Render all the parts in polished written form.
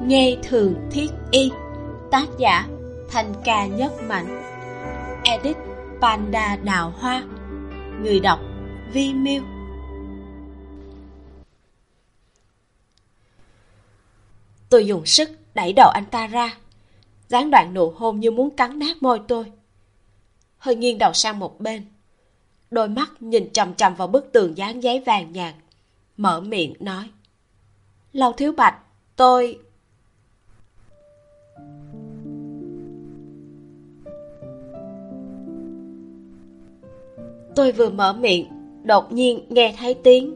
Nghe thường thiết y. Tác giả Thanh Ca Nhất Mạnh. Edit Panda Đào Hoa. Người đọc Vi Miu. Tôi dùng sức đẩy đầu anh ta ra, gián đoạn nụ hôn như muốn cắn nát môi tôi. Hơi nghiêng đầu sang một bên, đôi mắt nhìn chằm chằm vào bức tường dán giấy vàng nhạt, mở miệng nói: Lâu Thiếu Bạch, tôi vừa mở miệng, đột nhiên nghe thấy tiếng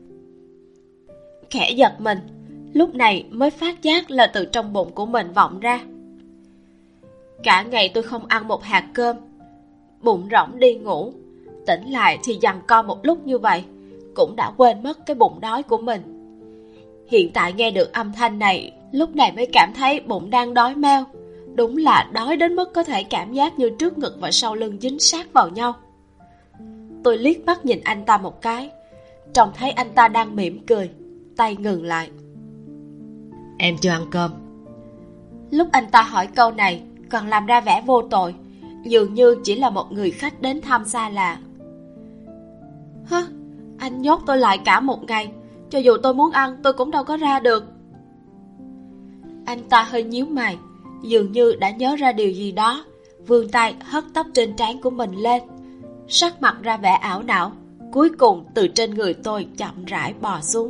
khẽ giật mình, lúc này mới phát giác là từ trong bụng của mình vọng ra. Cả ngày tôi không ăn một hạt cơm, bụng rỗng đi ngủ, tỉnh lại thì giằng co một lúc như vậy, cũng đã quên mất cái bụng đói của mình. Hiện tại nghe được âm thanh này, lúc này mới cảm thấy bụng đang đói meo. Đúng là đói đến mức có thể cảm giác như trước ngực và sau lưng dính sát vào nhau. Tôi liếc mắt nhìn anh ta một cái, trông thấy anh ta đang mỉm cười, tay ngừng lại. Em chưa ăn cơm. Lúc anh ta hỏi câu này, còn làm ra vẻ vô tội, dường như chỉ là một người khách đến thăm xa lạ. Hả? Anh nhốt tôi lại cả một ngày, cho dù tôi muốn ăn tôi cũng đâu có ra được. Anh ta hơi nhíu mày, dường như đã nhớ ra điều gì đó, vươn tay hất tóc trên trán của mình lên, sắc mặt ra vẻ ảo não, cuối cùng từ trên người tôi chậm rãi bò xuống.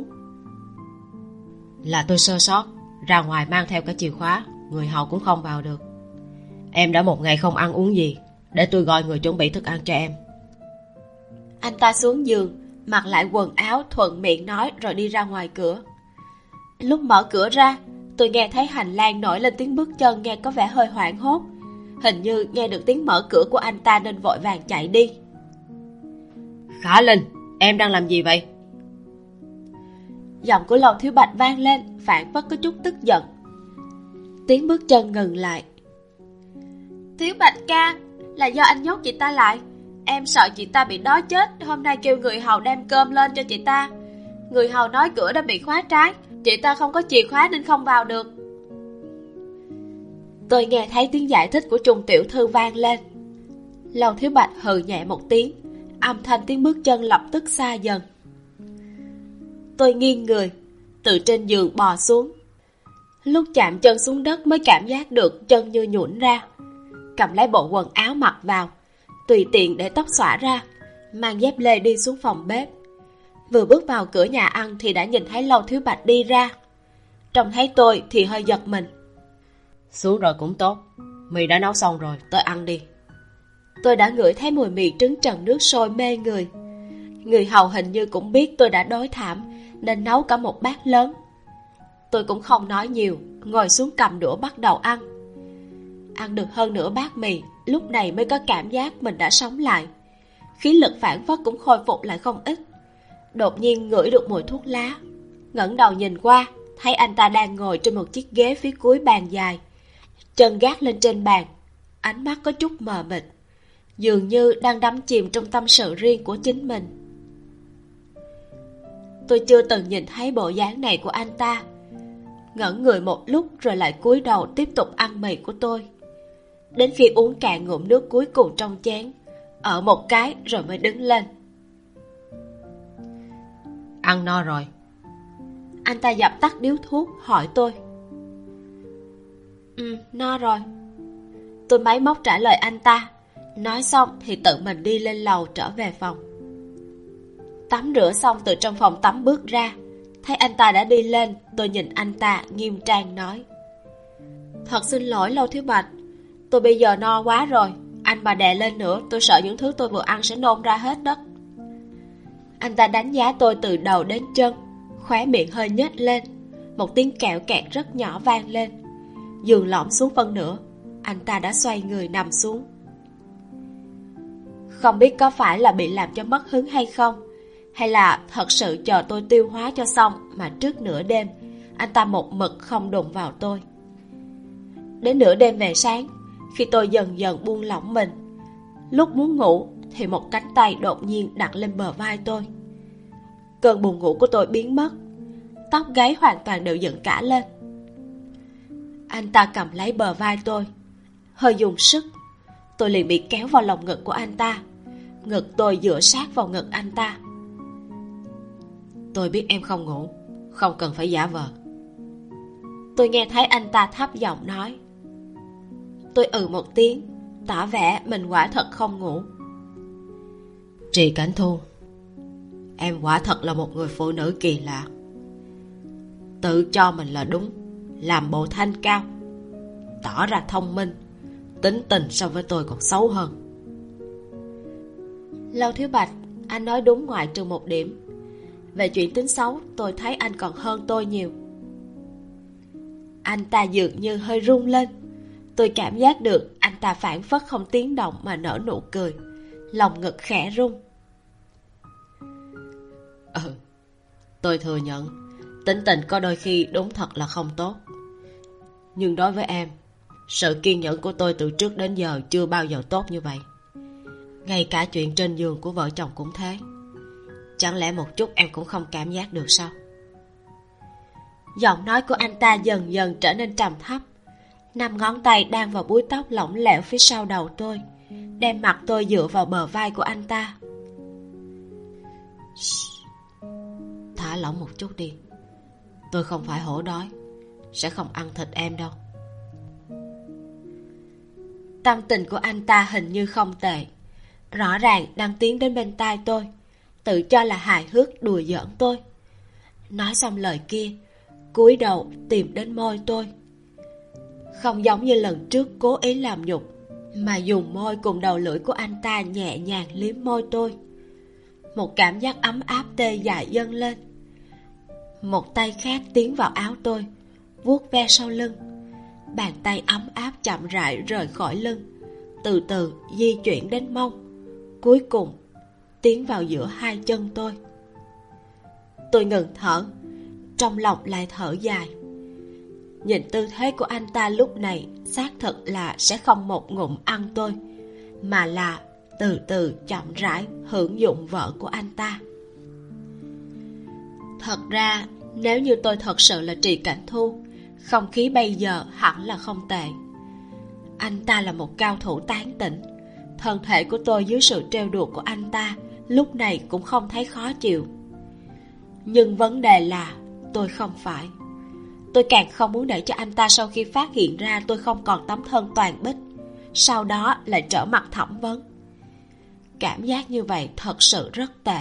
Là tôi sơ sót, ra ngoài mang theo cả chìa khóa, người hầu cũng không vào được. Em đã một ngày không ăn uống gì, để tôi gọi người chuẩn bị thức ăn cho em. Anh ta xuống giường, mặc lại quần áo, thuận miệng nói rồi đi ra ngoài cửa. Lúc mở cửa ra, tôi nghe thấy hành lang nổi lên tiếng bước chân nghe có vẻ hơi hoảng hốt. Hình như nghe được tiếng mở cửa của anh ta nên vội vàng chạy đi. Khả Linh, em đang làm gì vậy? Giọng của Lâu Thiếu Bạch vang lên, phảng phất có chút tức giận. Tiếng bước chân ngừng lại. Thiếu Bạch ca, là do anh nhốt chị ta lại. Em sợ chị ta bị đói chết, hôm nay kêu người hầu đem cơm lên cho chị ta. Người hầu nói cửa đã bị khóa trái, chị ta không có chìa khóa nên không vào được. Tôi nghe thấy tiếng giải thích của Trung tiểu thư vang lên. Lâu Thiếu Bạch hừ nhẹ một tiếng, âm thanh tiếng bước chân lập tức xa dần. Tôi nghiêng người, từ trên giường bò xuống. Lúc chạm chân xuống đất mới cảm giác được chân như nhũn ra. Cầm lấy bộ quần áo mặc vào, tùy tiện để tóc xõa ra, mang dép lê đi xuống phòng bếp. Vừa bước vào cửa nhà ăn thì đã nhìn thấy Lâu Thiếu Bạch đi ra. Trông thấy tôi thì hơi giật mình. Xuống rồi cũng tốt, mì đã nấu xong rồi, tới ăn đi. Tôi đã ngửi thấy mùi mì trứng trần nước sôi mê người. Người hầu hình như cũng biết tôi đã đói thảm nên nấu cả một bát lớn. Tôi cũng không nói nhiều, ngồi xuống cầm đũa bắt đầu ăn. Ăn được hơn nửa bát mì, lúc này mới có cảm giác mình đã sống lại. Khí lực phản phất cũng khôi phục lại không ít. Đột nhiên ngửi được mùi thuốc lá, ngẩng đầu nhìn qua, thấy anh ta đang ngồi trên một chiếc ghế phía cuối bàn dài, chân gác lên trên bàn, ánh mắt có chút mờ mịt, dường như đang đắm chìm trong tâm sự riêng của chính mình. Tôi chưa từng nhìn thấy bộ dáng này của anh ta. Ngẩn người một lúc rồi lại cúi đầu tiếp tục ăn mì của tôi, đến khi uống cạn ngụm nước cuối cùng trong chén, ở một cái rồi mới đứng lên. Ăn no rồi. Anh ta dập tắt điếu thuốc hỏi tôi. No rồi. Tôi máy móc trả lời anh ta. Nói xong thì tự mình đi lên lầu trở về phòng. Tắm rửa xong từ trong phòng tắm bước ra, thấy anh ta đã đi lên. Tôi nhìn anh ta nghiêm trang nói: Thật xin lỗi Lâu Thiếu Bạch, tôi bây giờ no quá rồi, anh mà đè lên nữa tôi sợ những thứ tôi vừa ăn sẽ nôn ra hết đó. Anh ta đánh giá tôi từ đầu đến chân, khóe miệng hơi nhếch lên. Một tiếng kẹo kẹt rất nhỏ vang lên. Giường lõm xuống phân nửa, anh ta đã xoay người nằm xuống. Không biết có phải là bị làm cho mất hứng hay không, hay là thật sự chờ tôi tiêu hóa cho xong mà trước nửa đêm anh ta một mực không đụng vào tôi. Đến nửa đêm về sáng, khi tôi dần dần buông lỏng mình, lúc muốn ngủ thì một cánh tay đột nhiên đặt lên bờ vai tôi. Cơn buồn ngủ của tôi biến mất, tóc gáy hoàn toàn đều dựng cả lên. Anh ta cầm lấy bờ vai tôi, hơi dùng sức. Tôi liền bị kéo vào lòng ngực của anh ta. Ngực tôi dựa sát vào ngực anh ta. Tôi biết em không ngủ, không cần phải giả vờ. Tôi nghe thấy anh ta thấp giọng nói. Tôi một tiếng, tỏ vẻ mình quả thật không ngủ. Trì Cảnh Thu, em quả thật là một người phụ nữ kỳ lạ. Tự cho mình là đúng, làm bộ thanh cao, tỏ ra thông minh, tính tình so với tôi còn xấu hơn. Lâu Thiếu Bạch, anh nói đúng ngoại trừ một điểm. Về chuyện tính xấu, tôi thấy anh còn hơn tôi nhiều. Anh ta dường như hơi rung lên. Tôi cảm giác được anh ta phảng phất không tiếng động mà nở nụ cười. Lòng ngực khẽ rung. Tôi thừa nhận tính tình có đôi khi đúng thật là không tốt. Nhưng đối với em, sự kiên nhẫn của tôi từ trước đến giờ chưa bao giờ tốt như vậy. Ngay cả chuyện trên giường của vợ chồng cũng thế. Chẳng lẽ một chút em cũng không cảm giác được sao? Giọng nói của anh ta dần dần trở nên trầm thấp. 5 ngón tay đang vào búi tóc lỏng lẻo phía sau đầu tôi, đem mặt tôi dựa vào bờ vai của anh ta. Thả lỏng một chút đi. Tôi không phải hổ đói, sẽ không ăn thịt em đâu. Tâm tình của anh ta hình như không tệ, rõ ràng đang tiến đến bên tai tôi, tự cho là hài hước đùa giỡn tôi. Nói xong lời kia, cúi đầu tìm đến môi tôi. Không giống như lần trước cố ý làm nhục, mà dùng môi cùng đầu lưỡi của anh ta nhẹ nhàng liếm môi tôi. Một cảm giác ấm áp tê dại dâng lên. Một tay khác tiến vào áo tôi, vuốt ve sau lưng. Bàn tay ấm áp chậm rãi rời khỏi lưng, từ từ di chuyển đến mông, cuối cùng tiến vào giữa hai chân tôi. Tôi ngừng thở, trong lòng lại thở dài. Nhìn tư thế của anh ta lúc này, xác thực là sẽ không một ngụm ăn tôi, mà là từ từ chậm rãi hưởng dụng vợ của anh ta. Thật ra, nếu như tôi thật sự là Trì Cảnh Thu, không khí bây giờ hẳn là không tệ. Anh ta là một cao thủ tán tỉnh. Thân thể của tôi dưới sự trêu đùa của anh ta lúc này cũng không thấy khó chịu. Nhưng vấn đề là tôi không phải. Tôi càng không muốn để cho anh ta sau khi phát hiện ra tôi không còn tấm thân toàn bích, sau đó lại trở mặt thẩm vấn. Cảm giác như vậy thật sự rất tệ.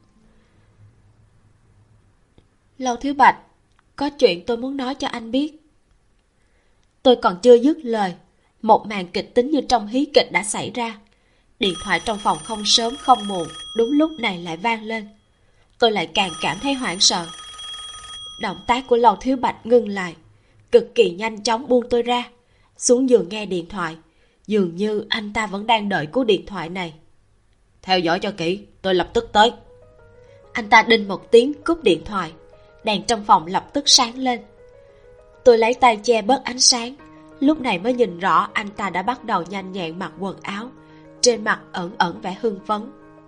Lâu Thiếu Bạch, có chuyện tôi muốn nói cho anh biết. Tôi còn chưa dứt lời, một màn kịch tính như trong hí kịch đã xảy ra. Điện thoại trong phòng không sớm không muộn đúng lúc này lại vang lên. Tôi lại càng cảm thấy hoảng sợ. Động tác của Lầu Thiếu Bạch ngưng lại, cực kỳ nhanh chóng buông tôi ra, xuống giường nghe điện thoại. Dường như anh ta vẫn đang đợi cú điện thoại này. Theo dõi cho kỹ, tôi lập tức tới. Anh ta đinh một tiếng cúp điện thoại. Đèn trong phòng lập tức sáng lên. Tôi lấy tay che bớt ánh sáng, lúc này mới nhìn rõ anh ta đã bắt đầu nhanh nhẹn mặc quần áo, trên mặt ẩn ẩn vẻ hưng phấn.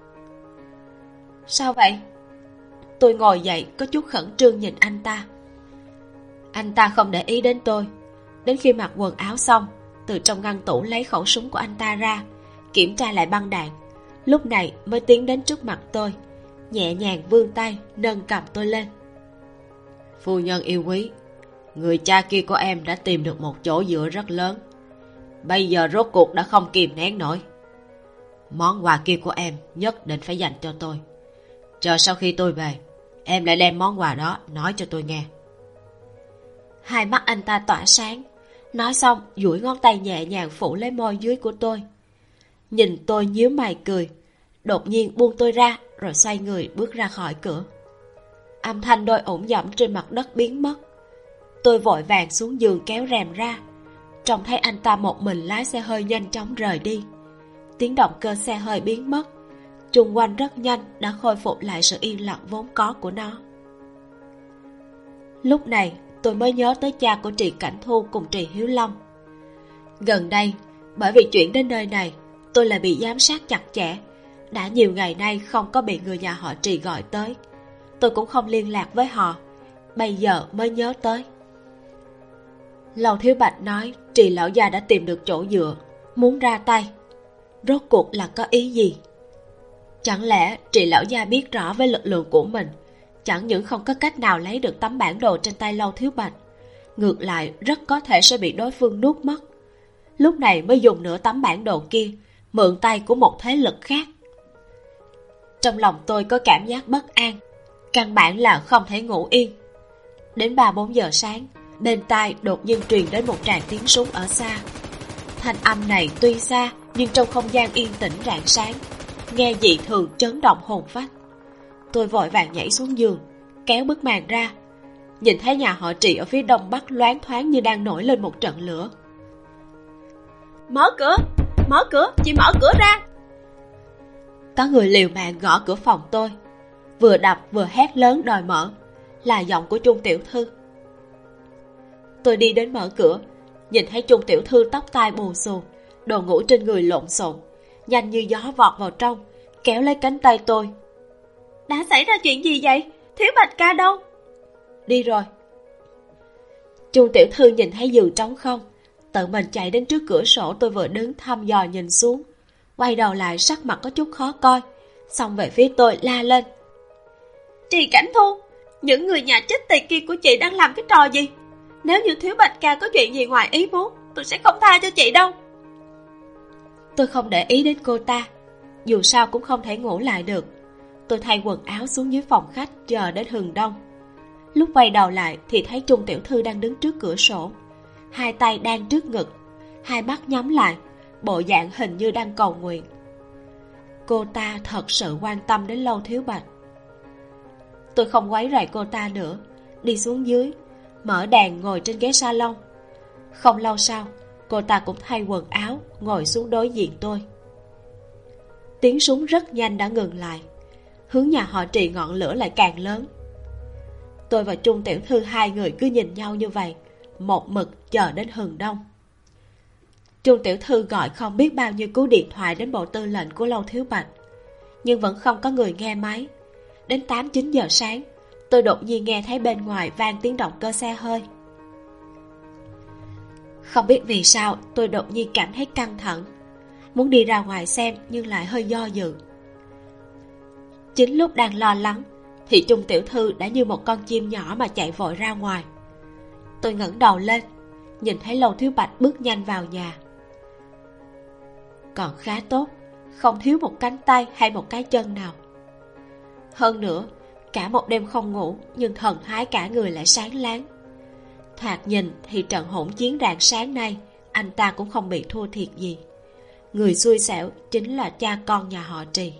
Sao vậy? Tôi ngồi dậy có chút khẩn trương nhìn anh ta. Anh ta không để ý đến tôi. Đến khi mặc quần áo xong, từ trong ngăn tủ lấy khẩu súng của anh ta ra, kiểm tra lại băng đạn, lúc này mới tiến đến trước mặt tôi, nhẹ nhàng vươn tay nâng cầm tôi lên. Phu nhân yêu quý, người cha kia của em đã tìm được một chỗ dựa rất lớn. Bây giờ rốt cuộc đã không kìm nén nổi. Món quà kia của em nhất định phải dành cho tôi. Chờ sau khi tôi về, em lại đem món quà đó nói cho tôi nghe. Hai mắt anh ta tỏa sáng. Nói xong duỗi ngón tay nhẹ nhàng phủ lấy môi dưới của tôi. Nhìn tôi nhíu mày cười, đột nhiên buông tôi ra, rồi xoay người bước ra khỏi cửa. Âm thanh đôi ủng dẫm trên mặt đất biến mất. Tôi vội vàng xuống giường kéo rèm ra, trông thấy anh ta một mình lái xe hơi nhanh chóng rời đi. Tiếng động cơ xe hơi biến mất, chung quanh rất nhanh đã khôi phục lại sự yên lặng vốn có của nó. Lúc này tôi mới nhớ tới cha của Trì Cảnh Thu cùng Trì Hiếu Long. Gần đây, bởi vì chuyển đến nơi này, tôi lại bị giám sát chặt chẽ. Đã nhiều ngày nay không có bị người nhà họ Trì gọi tới. Tôi cũng không liên lạc với họ, bây giờ mới nhớ tới. Lầu Thiếu Bạch nói Trì lão gia đã tìm được chỗ dựa, muốn ra tay. Rốt cuộc là có ý gì? Chẳng lẽ Trì lão gia biết rõ với lực lượng của mình, chẳng những không có cách nào lấy được tấm bản đồ trên tay Lầu Thiếu Bạch, ngược lại rất có thể sẽ bị đối phương nuốt mất. Lúc này mới dùng nửa tấm bản đồ kia mượn tay của một thế lực khác. Trong lòng tôi có cảm giác bất an, căn bản là không thể ngủ yên. Đến 3-4 giờ sáng, bên tai đột nhiên truyền đến một tràng tiếng súng ở xa. Thanh âm này tuy xa nhưng trong không gian yên tĩnh rạng sáng, nghe dị thường chấn động hồn phách. Tôi vội vàng nhảy xuống giường, kéo bức màn ra, nhìn thấy nhà họ Trì ở phía đông bắc loáng thoáng như đang nổi lên một trận lửa. Mở cửa, chị mở cửa ra. Có người liều mạng gõ cửa phòng tôi, vừa đập vừa hét lớn đòi mở, là giọng của Trung tiểu thư. Tôi đi đến mở cửa, nhìn thấy Trung tiểu thư tóc tai bù xù, đồ ngủ trên người lộn xộn, nhanh như gió vọt vào trong, kéo lấy cánh tay tôi. Đã xảy ra chuyện gì vậy? Thiếu Bạch ca đâu? Đi rồi. Trung tiểu thư nhìn thấy giường trống không, tự mình chạy đến trước cửa sổ tôi vừa đứng thăm dò nhìn xuống, quay đầu lại sắc mặt có chút khó coi, xông về phía tôi la lên. Trì Cảnh Thu, những người nhà chết tiệt kia của chị đang làm cái trò gì? Nếu như Thiếu Bạch ca có chuyện gì ngoài ý muốn, tôi sẽ không tha cho chị đâu. Tôi không để ý đến cô ta, dù sao cũng không thể ngủ lại được. Tôi thay quần áo xuống dưới phòng khách chờ đến hừng đông. Lúc quay đầu lại thì thấy Trung tiểu thư đang đứng trước cửa sổ, hai tay đang trước ngực, hai mắt nhắm lại, bộ dạng hình như đang cầu nguyện. Cô ta thật sự quan tâm đến Lâu Thiếu Bạch. Tôi không quấy rầy cô ta nữa, đi xuống dưới, mở đèn ngồi trên ghế salon. Không lâu sau, cô ta cũng thay quần áo, ngồi xuống đối diện tôi. Tiếng súng rất nhanh đã ngừng lại, hướng nhà họ Trì ngọn lửa lại càng lớn. Tôi và Trung tiểu thư hai người cứ nhìn nhau như vậy, một mực chờ đến hừng đông. Trung tiểu thư gọi không biết bao nhiêu cú điện thoại đến bộ tư lệnh của Lâu Thiếu Bạch, nhưng vẫn không có người nghe máy. Đến 8-9 giờ sáng, tôi đột nhiên nghe thấy bên ngoài vang tiếng động cơ xe hơi. Không biết vì sao tôi đột nhiên cảm thấy căng thẳng, muốn đi ra ngoài xem nhưng lại hơi do dự. Chính lúc đang lo lắng thì Trung tiểu thư đã như một con chim nhỏ mà chạy vội ra ngoài. Tôi ngẩng đầu lên, nhìn thấy Lâu Thiếu Bạch bước nhanh vào nhà. Còn khá tốt, không thiếu một cánh tay hay một cái chân nào. Hơn nữa, cả một đêm không ngủ nhưng thần thái cả người lại sáng láng. Thoạt nhìn thì trận hỗn chiến rạng sáng nay anh ta cũng không bị thua thiệt gì. Người xui xẻo chính là cha con nhà họ Trì.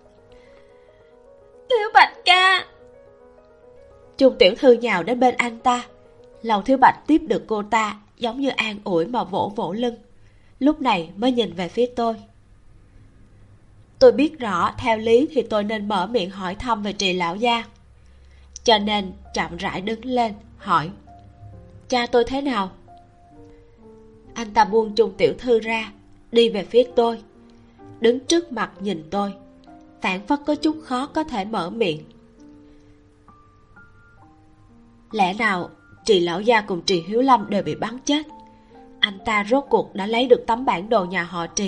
Thiếu Bạch ca! Trung tiểu thư nhào đến bên anh ta. Lầu Thiếu Bạch tiếp được cô ta, giống như an ủi mà vỗ vỗ lưng, lúc này mới nhìn về phía tôi. Tôi biết rõ theo lý thì tôi nên mở miệng hỏi thăm về Trì lão gia, cho nên chậm rãi đứng lên hỏi: cha tôi thế nào? Anh ta buông Trung tiểu thư ra, đi về phía tôi, đứng trước mặt nhìn tôi, phảng phất có chút khó có thể mở miệng. Lẽ nào Trì lão gia cùng Trì Hiếu Lâm đều bị bắn chết? Anh ta rốt cuộc đã lấy được tấm bản đồ nhà họ Trì.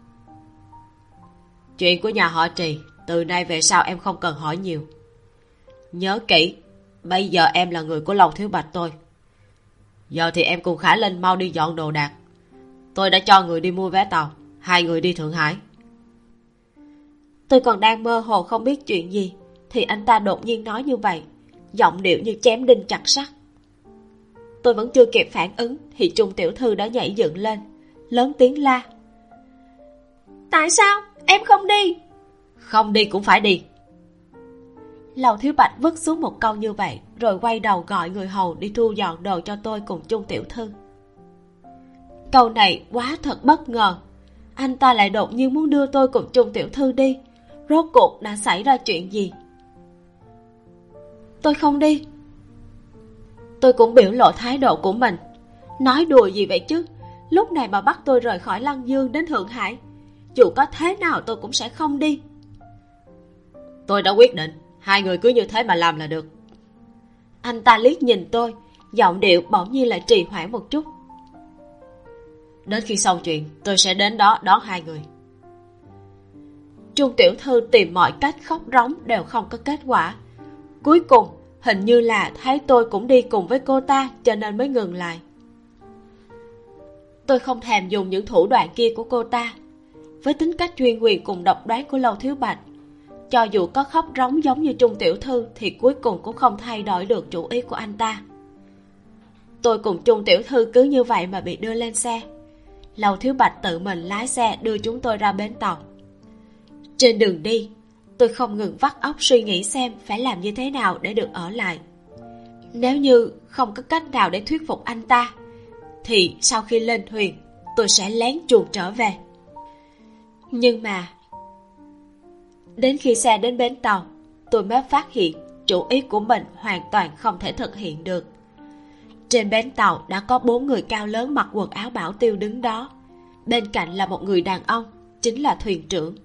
Chuyện của nhà họ Trì từ nay về sau em không cần hỏi nhiều. Nhớ kỹ, bây giờ em là người của Lâu Thiếu Bạch tôi. Giờ thì em cùng Khả Linh mau đi dọn đồ đạc. Tôi đã cho người đi mua vé tàu, hai người đi Thượng Hải. Tôi còn đang mơ hồ không biết chuyện gì thì anh ta đột nhiên nói như vậy, giọng điệu như chém đinh chặt sắt. Tôi vẫn chưa kịp phản ứng thì Trung tiểu thư đã nhảy dựng lên, lớn tiếng la: tại sao em không đi? Không đi cũng phải đi. Lầu Thiếu Bạch vứt xuống một câu như vậy, rồi quay đầu gọi người hầu đi thu dọn đồ cho tôi cùng Trung tiểu thư. Câu này quá thật bất ngờ. Anh ta lại đột nhiên muốn đưa tôi cùng Trung tiểu thư đi. Rốt cuộc đã xảy ra chuyện gì? Tôi không đi. Tôi cũng biểu lộ thái độ của mình. Nói đùa gì vậy chứ? Lúc này mà bắt tôi rời khỏi Lăng Dương đến Thượng Hải, dù có thế nào tôi cũng sẽ không đi. Tôi đã quyết định, hai người cứ như thế mà làm là được. Anh ta liếc nhìn tôi, giọng điệu bỗng nhiên lại trì hoãn một chút. Đến khi xong chuyện, tôi sẽ đến đó đón hai người. Trung tiểu thư tìm mọi cách khóc rống đều không có kết quả. Cuối cùng hình như là thấy tôi cũng đi cùng với cô ta cho nên mới ngừng lại. Tôi không thèm dùng những thủ đoạn kia của cô ta. Với tính cách chuyên quyền cùng độc đoán của Lâu Thiếu Bạch, cho dù có khóc rống giống như Trung tiểu thư thì cuối cùng cũng không thay đổi được chủ ý của anh ta. Tôi cùng Trung tiểu thư cứ như vậy mà bị đưa lên xe. Lâu Thiếu Bạch tự mình lái xe đưa chúng tôi ra bến tàu. Trên đường đi, tôi không ngừng vắt óc suy nghĩ xem phải làm như thế nào để được ở lại. Nếu như không có cách nào để thuyết phục anh ta, thì sau khi lên thuyền tôi sẽ lén chuồn trở về. Nhưng mà đến khi xe đến bến tàu, tôi mới phát hiện chủ ý của mình hoàn toàn không thể thực hiện được. Trên bến tàu đã có 4 người cao lớn mặc quần áo bảo tiêu đứng đó. Bên cạnh là một người đàn ông, chính là thuyền trưởng.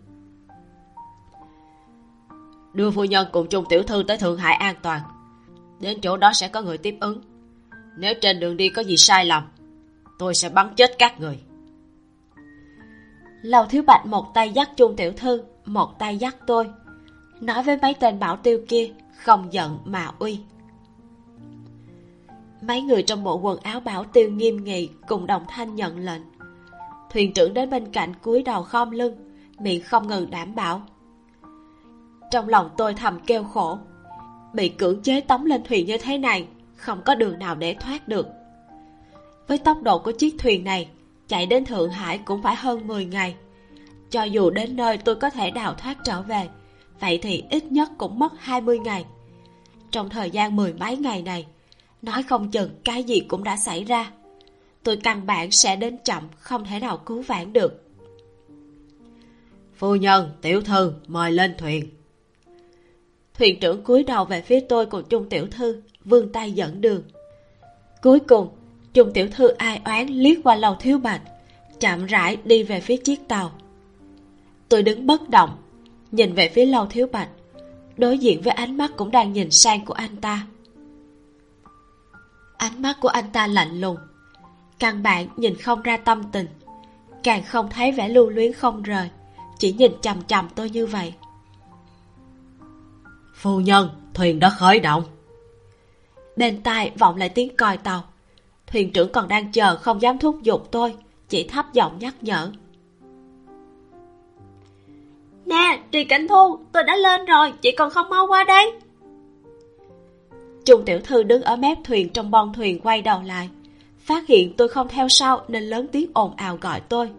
Đưa phu nhân cùng Trung tiểu thư tới Thượng Hải an toàn. Đến chỗ đó sẽ có người tiếp ứng. Nếu trên đường đi có gì sai lầm, tôi sẽ bắn chết các người. Lâu Thiếu Bạch một tay dắt Trung tiểu thư, một tay dắt tôi, nói với mấy tên bảo tiêu kia không giận mà uy. Mấy người trong bộ quần áo bảo tiêu nghiêm nghị cùng đồng thanh nhận lệnh. Thuyền trưởng đến bên cạnh cúi đầu khom lưng, miệng không ngừng đảm bảo. Trong lòng tôi thầm kêu khổ. Bị cưỡng chế tống lên thuyền như thế này, không có đường nào để thoát được. Với tốc độ của chiếc thuyền này, chạy đến Thượng Hải cũng phải hơn 10 ngày. Cho dù đến nơi tôi có thể đào thoát trở về, vậy thì ít nhất cũng mất 20 ngày. Trong thời gian 10 mấy ngày này, nói không chừng cái gì cũng đã xảy ra. Tôi căn bản sẽ đến chậm, không thể nào cứu vãn được. Phu nhân, tiểu thư, mời lên thuyền. Thuyền trưởng cúi đầu về phía tôi cùng Trung tiểu thư, vươn tay dẫn đường. Cuối cùng, Trung tiểu thư ai oán liếc qua Lâu Thiếu Bạch, chậm rãi đi về phía chiếc tàu. Tôi đứng bất động, nhìn về phía Lâu Thiếu Bạch, đối diện với ánh mắt cũng đang nhìn sang của anh ta. Ánh mắt của anh ta lạnh lùng, căn bản nhìn không ra tâm tình, càng không thấy vẻ lưu luyến không rời, chỉ nhìn chằm chằm tôi như vậy. Phu nhân, thuyền đã khởi động. Bên tai vọng lại tiếng còi tàu. Thuyền trưởng còn đang chờ, không dám thúc giục tôi, chỉ thấp giọng nhắc nhở. Nè, Trì Cảnh Thu, tôi đã lên rồi, chị còn không mau qua đây. Trung tiểu thư đứng ở mép thuyền trong bon thuyền quay đầu lại, phát hiện tôi không theo sau nên lớn tiếng ồn ào gọi tôi.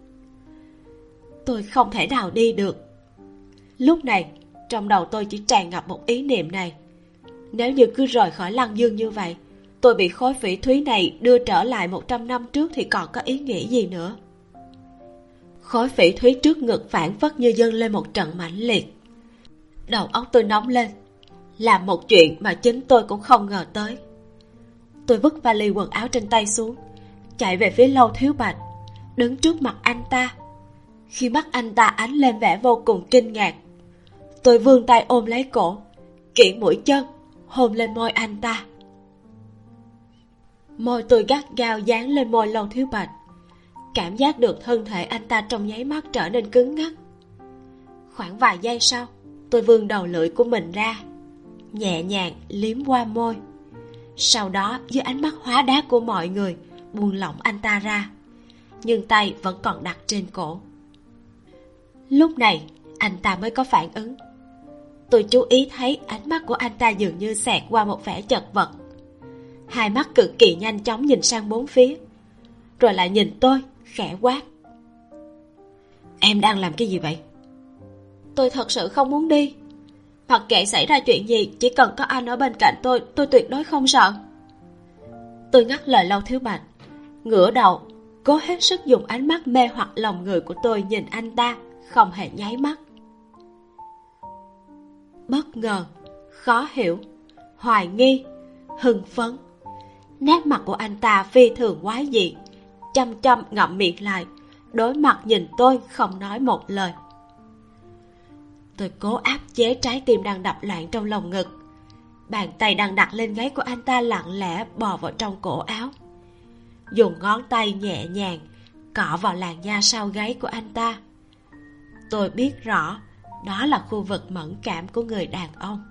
Tôi không thể nào đi được. Lúc này trong đầu tôi chỉ tràn ngập một ý niệm này. Nếu như cứ rời khỏi Lăng Dương như vậy, tôi bị khối phỉ thúy này đưa trở lại 100 năm trước thì còn có ý nghĩa gì nữa. Khối phỉ thúy trước ngực phảng phất như dâng lên một trận mãnh liệt. Đầu óc tôi nóng lên, làm một chuyện mà chính tôi cũng không ngờ tới. Tôi vứt vali quần áo trên tay xuống, chạy về phía Lâu Thiếu Bạch, đứng trước mặt anh ta. Khi mắt anh ta ánh lên vẻ vô cùng kinh ngạc, tôi vươn tay ôm lấy cổ, kiễng mũi chân, hôn lên môi anh ta. Môi tôi gắt gao dán lên môi Lâu Thiếu Bạch, cảm giác được thân thể anh ta trong nháy mắt trở nên cứng ngắc. Khoảng vài giây sau, tôi vươn đầu lưỡi của mình ra, nhẹ nhàng liếm qua môi. Sau đó dưới ánh mắt hóa đá của mọi người, buông lỏng anh ta ra, nhưng tay vẫn còn đặt trên cổ. Lúc này anh ta mới có phản ứng. Tôi chú ý thấy ánh mắt của anh ta dường như xẹt qua một vẻ chật vật. Hai mắt cực kỳ nhanh chóng nhìn sang bốn phía, rồi lại nhìn tôi, khẽ quát. Em đang làm cái gì vậy? Tôi thật sự không muốn đi. Mặc kệ xảy ra chuyện gì, chỉ cần có anh ở bên cạnh tôi tuyệt đối không sợ. Tôi ngắt lời Lâu Thiếu Bạch, ngửa đầu, cố hết sức dùng ánh mắt mê hoặc lòng người của tôi nhìn anh ta, không hề nháy mắt. Bất ngờ, khó hiểu, hoài nghi, hưng phấn. Nét mặt của anh ta phi thường quái dị, chăm chăm ngậm miệng lại, đối mặt nhìn tôi không nói một lời. Tôi cố áp chế trái tim đang đập loạn trong lồng ngực. Bàn tay đang đặt lên gáy của anh ta lặng lẽ bò vào trong cổ áo, dùng ngón tay nhẹ nhàng cọ vào làn da sau gáy của anh ta. Tôi biết rõ đó là khu vực mẫn cảm của người đàn ông.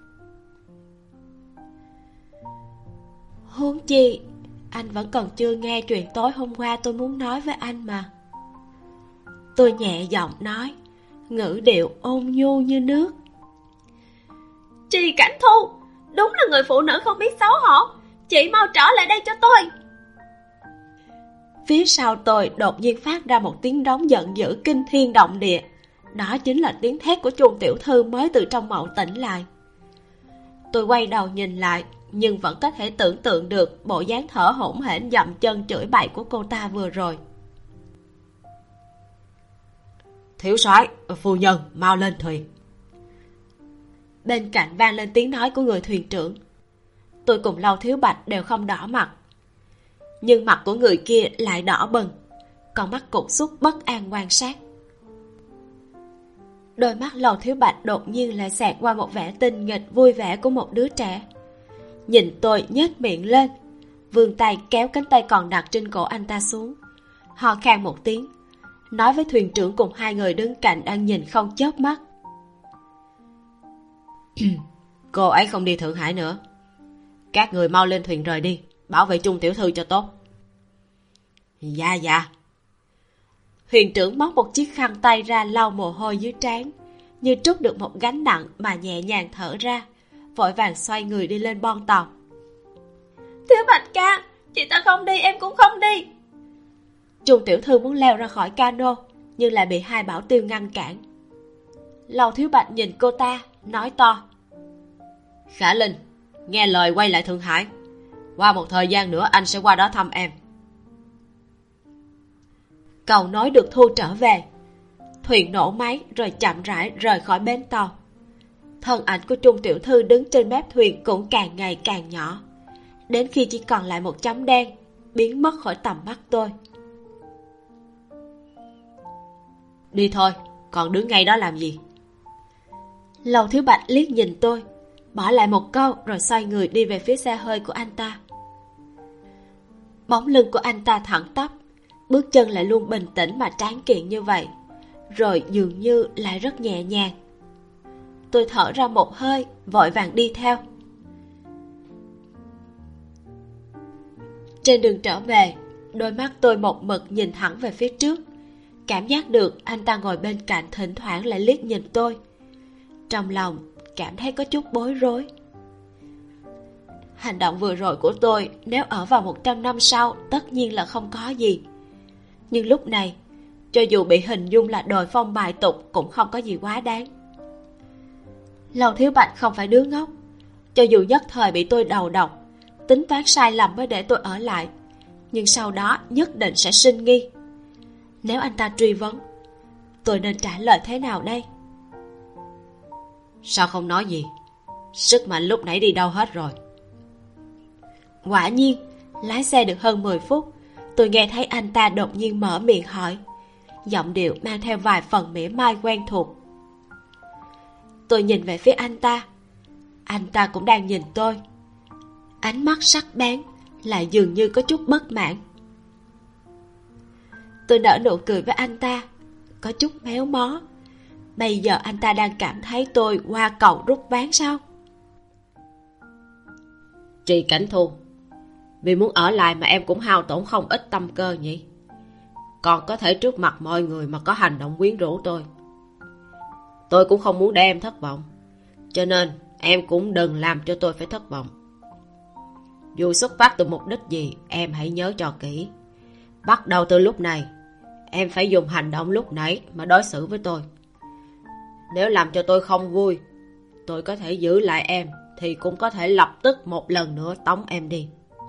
Huống chi anh vẫn còn chưa nghe chuyện tối hôm qua tôi muốn nói với anh mà. Tôi nhẹ giọng nói, ngữ điệu ôn nhu như nước. Chị Cảnh Thu, đúng là người phụ nữ không biết xấu hổ. Chị mau trở lại đây cho tôi. Phía sau tôi đột nhiên phát ra một tiếng rống giận dữ kinh thiên động địa. Đó chính là tiếng thét của Chung tiểu thư mới từ trong mộng tỉnh lại. Tôi quay đầu nhìn lại, nhưng vẫn có thể tưởng tượng được bộ dáng thở hổn hển dậm chân chửi bậy của cô ta vừa rồi. Thiếu soái, phu nhân, mau lên thuyền. Bên cạnh vang lên tiếng nói của người thuyền trưởng. Tôi cùng Lâu Thiếu Bạch đều không đỏ mặt, nhưng mặt của người kia lại đỏ bừng, con mắt cụt xúc bất an quan sát. Đôi mắt Lâu Thiếu Bạch đột nhiên lại xẹt qua một vẻ tinh nghịch vui vẻ của một đứa trẻ. Nhìn tôi nhếch miệng lên, vươn tay kéo cánh tay còn đặt trên cổ anh ta xuống, ho khan một tiếng, nói với thuyền trưởng cùng hai người đứng cạnh đang nhìn không chớp mắt. Cô ấy không đi Thượng Hải nữa. Các người mau lên thuyền rời đi, bảo vệ Chung tiểu thư cho tốt. Dạ dạ. Thuyền trưởng móc một chiếc khăn tay ra lau mồ hôi dưới trán, như trút được một gánh nặng mà nhẹ nhàng thở ra, vội vàng xoay người đi lên bon tàu. Thiếu Bạch ca, chị ta không đi, em cũng không đi. Chung tiểu thư muốn leo ra khỏi cano, nhưng lại bị hai bảo tiêu ngăn cản. Lâu Thiếu Bạch nhìn cô ta, nói to. Khả Linh, nghe lời quay lại Thượng Hải. Qua một thời gian nữa anh sẽ qua đó thăm em. Câu nói được thu trở về. Thuyền nổ máy rồi chậm rãi rời khỏi bến tàu. Thân ảnh của Trung tiểu thư đứng trên mép thuyền cũng càng ngày càng nhỏ, đến khi chỉ còn lại một chấm đen, biến mất khỏi tầm mắt tôi. Đi thôi, còn đứng ngay đó làm gì? Lâu Thiếu Bạch liếc nhìn tôi, bỏ lại một câu rồi xoay người đi về phía xe hơi của anh ta. Bóng lưng của anh ta thẳng tắp, bước chân lại luôn bình tĩnh mà tráng kiện như vậy, rồi dường như lại rất nhẹ nhàng. Tôi thở ra một hơi, vội vàng đi theo. Trên đường trở về, đôi mắt tôi một mực nhìn thẳng về phía trước, cảm giác được anh ta ngồi bên cạnh thỉnh thoảng lại liếc nhìn tôi. Trong lòng cảm thấy có chút bối rối. Hành động vừa rồi của tôi nếu ở vào 100 năm sau tất nhiên là không có gì, nhưng lúc này cho dù bị hình dung là đồi phong bại tục cũng không có gì quá đáng. Lâu Thiếu Bạch không phải đứa ngốc, cho dù nhất thời bị tôi đầu độc, tính toán sai lầm mới để tôi ở lại, nhưng sau đó nhất định sẽ sinh nghi. Nếu anh ta truy vấn, tôi nên trả lời thế nào đây? Sao không nói gì? Sức mạnh lúc nãy đi đâu hết rồi? Quả nhiên, lái xe được hơn 10 phút, tôi nghe thấy anh ta đột nhiên mở miệng hỏi, giọng điệu mang theo vài phần mỉa mai quen thuộc. Tôi nhìn về phía anh ta cũng đang nhìn tôi. Ánh mắt sắc bén, lại dường như có chút bất mãn. Tôi nở nụ cười với anh ta, có chút méo mó. Bây giờ anh ta đang cảm thấy tôi qua cầu rút ván sao? Trì Cảnh Thu, vì muốn ở lại mà em cũng hao tổn không ít tâm cơ nhỉ? Còn có thể trước mặt mọi người mà có hành động quyến rũ tôi. Tôi cũng không muốn để em thất vọng, cho nên em cũng đừng làm cho tôi phải thất vọng. Dù xuất phát từ mục đích gì, em hãy nhớ cho kỹ. Bắt đầu từ lúc này, em phải dùng hành động lúc nãy mà đối xử với tôi. Nếu làm cho tôi không vui, tôi có thể giữ lại em, thì cũng có thể lập tức một lần nữa tống em đi.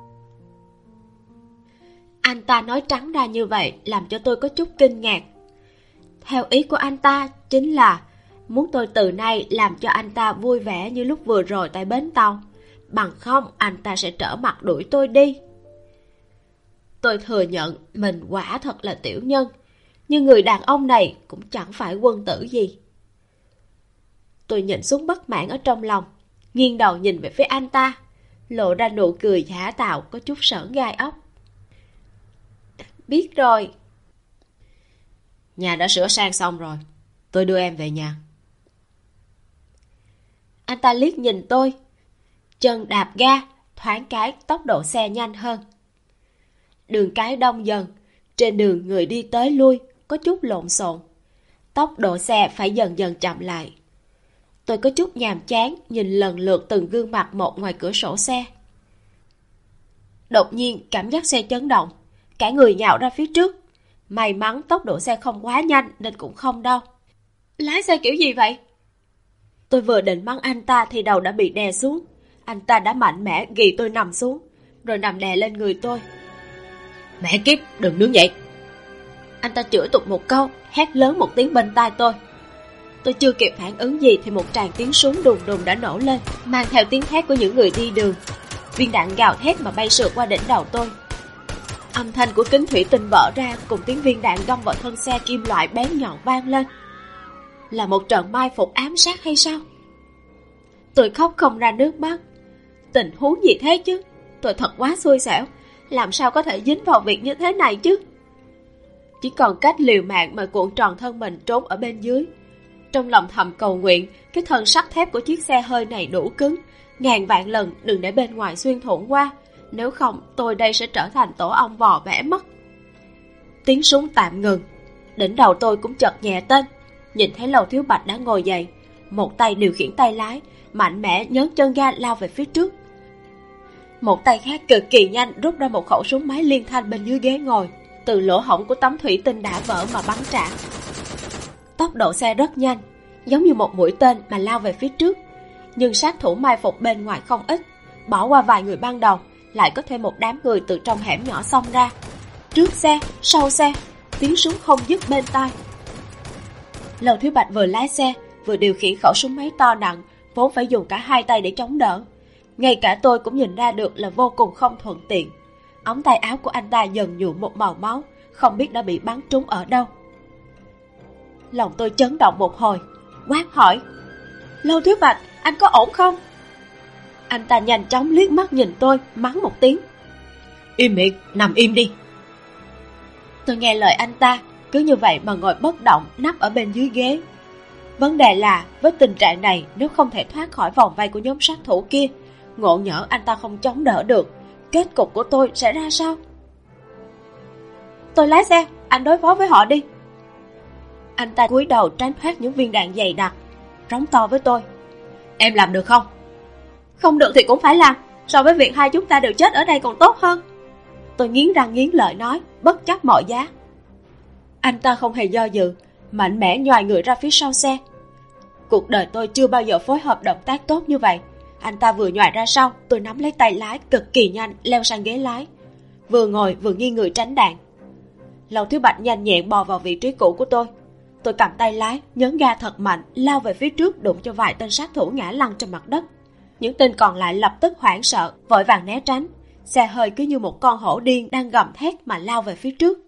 Anh ta nói trắng ra như vậy làm cho tôi có chút kinh ngạc. Theo ý của anh ta chính là muốn tôi từ nay làm cho anh ta vui vẻ như lúc vừa rồi tại bến tàu, bằng không anh ta sẽ trở mặt đuổi tôi đi. Tôi thừa nhận mình quả thật là tiểu nhân, nhưng người đàn ông này cũng chẳng phải quân tử gì. Tôi nhìn xuống bất mãn ở trong lòng, nghiêng đầu nhìn về phía anh ta, lộ ra nụ cười giả tạo có chút sởn gai ốc. Biết rồi, Nhà đã sửa sang xong rồi, tôi đưa em về nhà. Anh ta liếc nhìn tôi, chân đạp ga, thoáng cái tốc độ xe nhanh hơn. Đường cái đông dần, trên đường người đi tới lui, có chút lộn xộn. Tốc độ xe phải dần dần chậm lại. Tôi có chút nhàm chán nhìn lần lượt từng gương mặt một ngoài cửa sổ xe. Đột nhiên cảm giác xe chấn động, cả người nhào ra phía trước. May mắn tốc độ xe không quá nhanh nên cũng không đau. Lái xe kiểu gì vậy? Tôi vừa định mắng anh ta thì đầu đã bị đè xuống. Anh ta đã mạnh mẽ ghi tôi nằm xuống, rồi nằm đè lên người tôi. Mẹ kiếp, đừng nướng vậy. Anh ta chửi tục một câu, hét lớn một tiếng bên tai tôi. Tôi chưa kịp phản ứng gì thì một tràng tiếng súng đùng đùng đã nổ lên, mang theo tiếng thét của những người đi đường. Viên đạn gào thét mà bay sượt qua đỉnh đầu tôi. Âm thanh của kính thủy tinh vỡ ra cùng tiếng viên đạn găm vào thân xe kim loại bén nhọn vang lên. Là một trận mai phục ám sát hay sao? Tôi khóc không ra nước mắt. Tình huống gì thế chứ? Tôi thật quá xui xẻo, làm sao có thể dính vào việc như thế này chứ? Chỉ còn cách liều mạng mà cuộn tròn thân mình trốn ở bên dưới. Trong lòng thầm cầu nguyện cái thân sắt thép của chiếc xe hơi này đủ cứng, ngàn vạn lần đừng để bên ngoài xuyên thủng qua, nếu không tôi đây sẽ trở thành tổ ong vò vẽ mất. Tiếng súng tạm ngừng, đỉnh đầu tôi cũng chợt nhẹ tên. Nhìn thấy Lầu Thiếu Bạch đã ngồi dậy, một tay điều khiển tay lái, mạnh mẽ nhấn chân ga lao về phía trước. Một tay khác cực kỳ nhanh rút ra một khẩu súng máy liên thanh bên dưới ghế ngồi, từ lỗ hổng của tấm thủy tinh đã vỡ mà bắn trả. Tốc độ xe rất nhanh, giống như một mũi tên mà lao về phía trước. Nhưng sát thủ mai phục bên ngoài không ít, bỏ qua vài người ban đầu, lại có thêm một đám người từ trong hẻm nhỏ xông ra. Trước xe, sau xe, tiếng súng không dứt bên tai. Lầu Thiếu Bạch vừa lái xe, vừa điều khiển khẩu súng máy to nặng, vốn phải dùng cả hai tay để chống đỡ. Ngay cả tôi cũng nhìn ra được là vô cùng không thuận tiện. Ống tay áo của anh ta dần nhuộm một màu máu, không biết đã bị bắn trúng ở đâu. Lòng tôi chấn động một hồi, quát hỏi: Lầu Thiếu Bạch, anh có ổn không? Anh ta nhanh chóng liếc mắt nhìn tôi, mắng một tiếng: Im miệng, nằm im đi. Tôi nghe lời anh ta, cứ như vậy mà ngồi bất động, nắp ở bên dưới ghế. Vấn đề là với tình trạng này, nếu không thể thoát khỏi vòng vây của nhóm sát thủ kia, ngộ nhỡ anh ta không chống đỡ được, kết cục của tôi sẽ ra sao? Tôi lái xe, anh đối phó với họ đi. Anh ta cúi đầu tránh thoát những viên đạn dày đặc, rống to với tôi: Em làm được không? Không được thì cũng phải làm, so với việc hai chúng ta đều chết ở đây còn tốt hơn. Tôi nghiến răng nghiến lợi nói, bất chấp mọi giá. Anh ta không hề do dự, mạnh mẽ nhoài người ra phía sau xe. Cuộc đời tôi chưa bao giờ phối hợp động tác tốt như vậy. Anh ta vừa nhoài ra sau, tôi nắm lấy tay lái cực kỳ nhanh, leo sang ghế lái, vừa ngồi vừa nghiêng người tránh đạn. Lầu Thiếu Bạch nhanh nhẹn bò vào vị trí cũ của tôi. Tôi cầm tay lái, nhấn ga thật mạnh, lao về phía trước, đụng cho vài tên sát thủ ngã lăn trên mặt đất. Những tên còn lại lập tức hoảng sợ, vội vàng né tránh. Xe hơi cứ như một con hổ điên đang gầm thét mà lao về phía trước.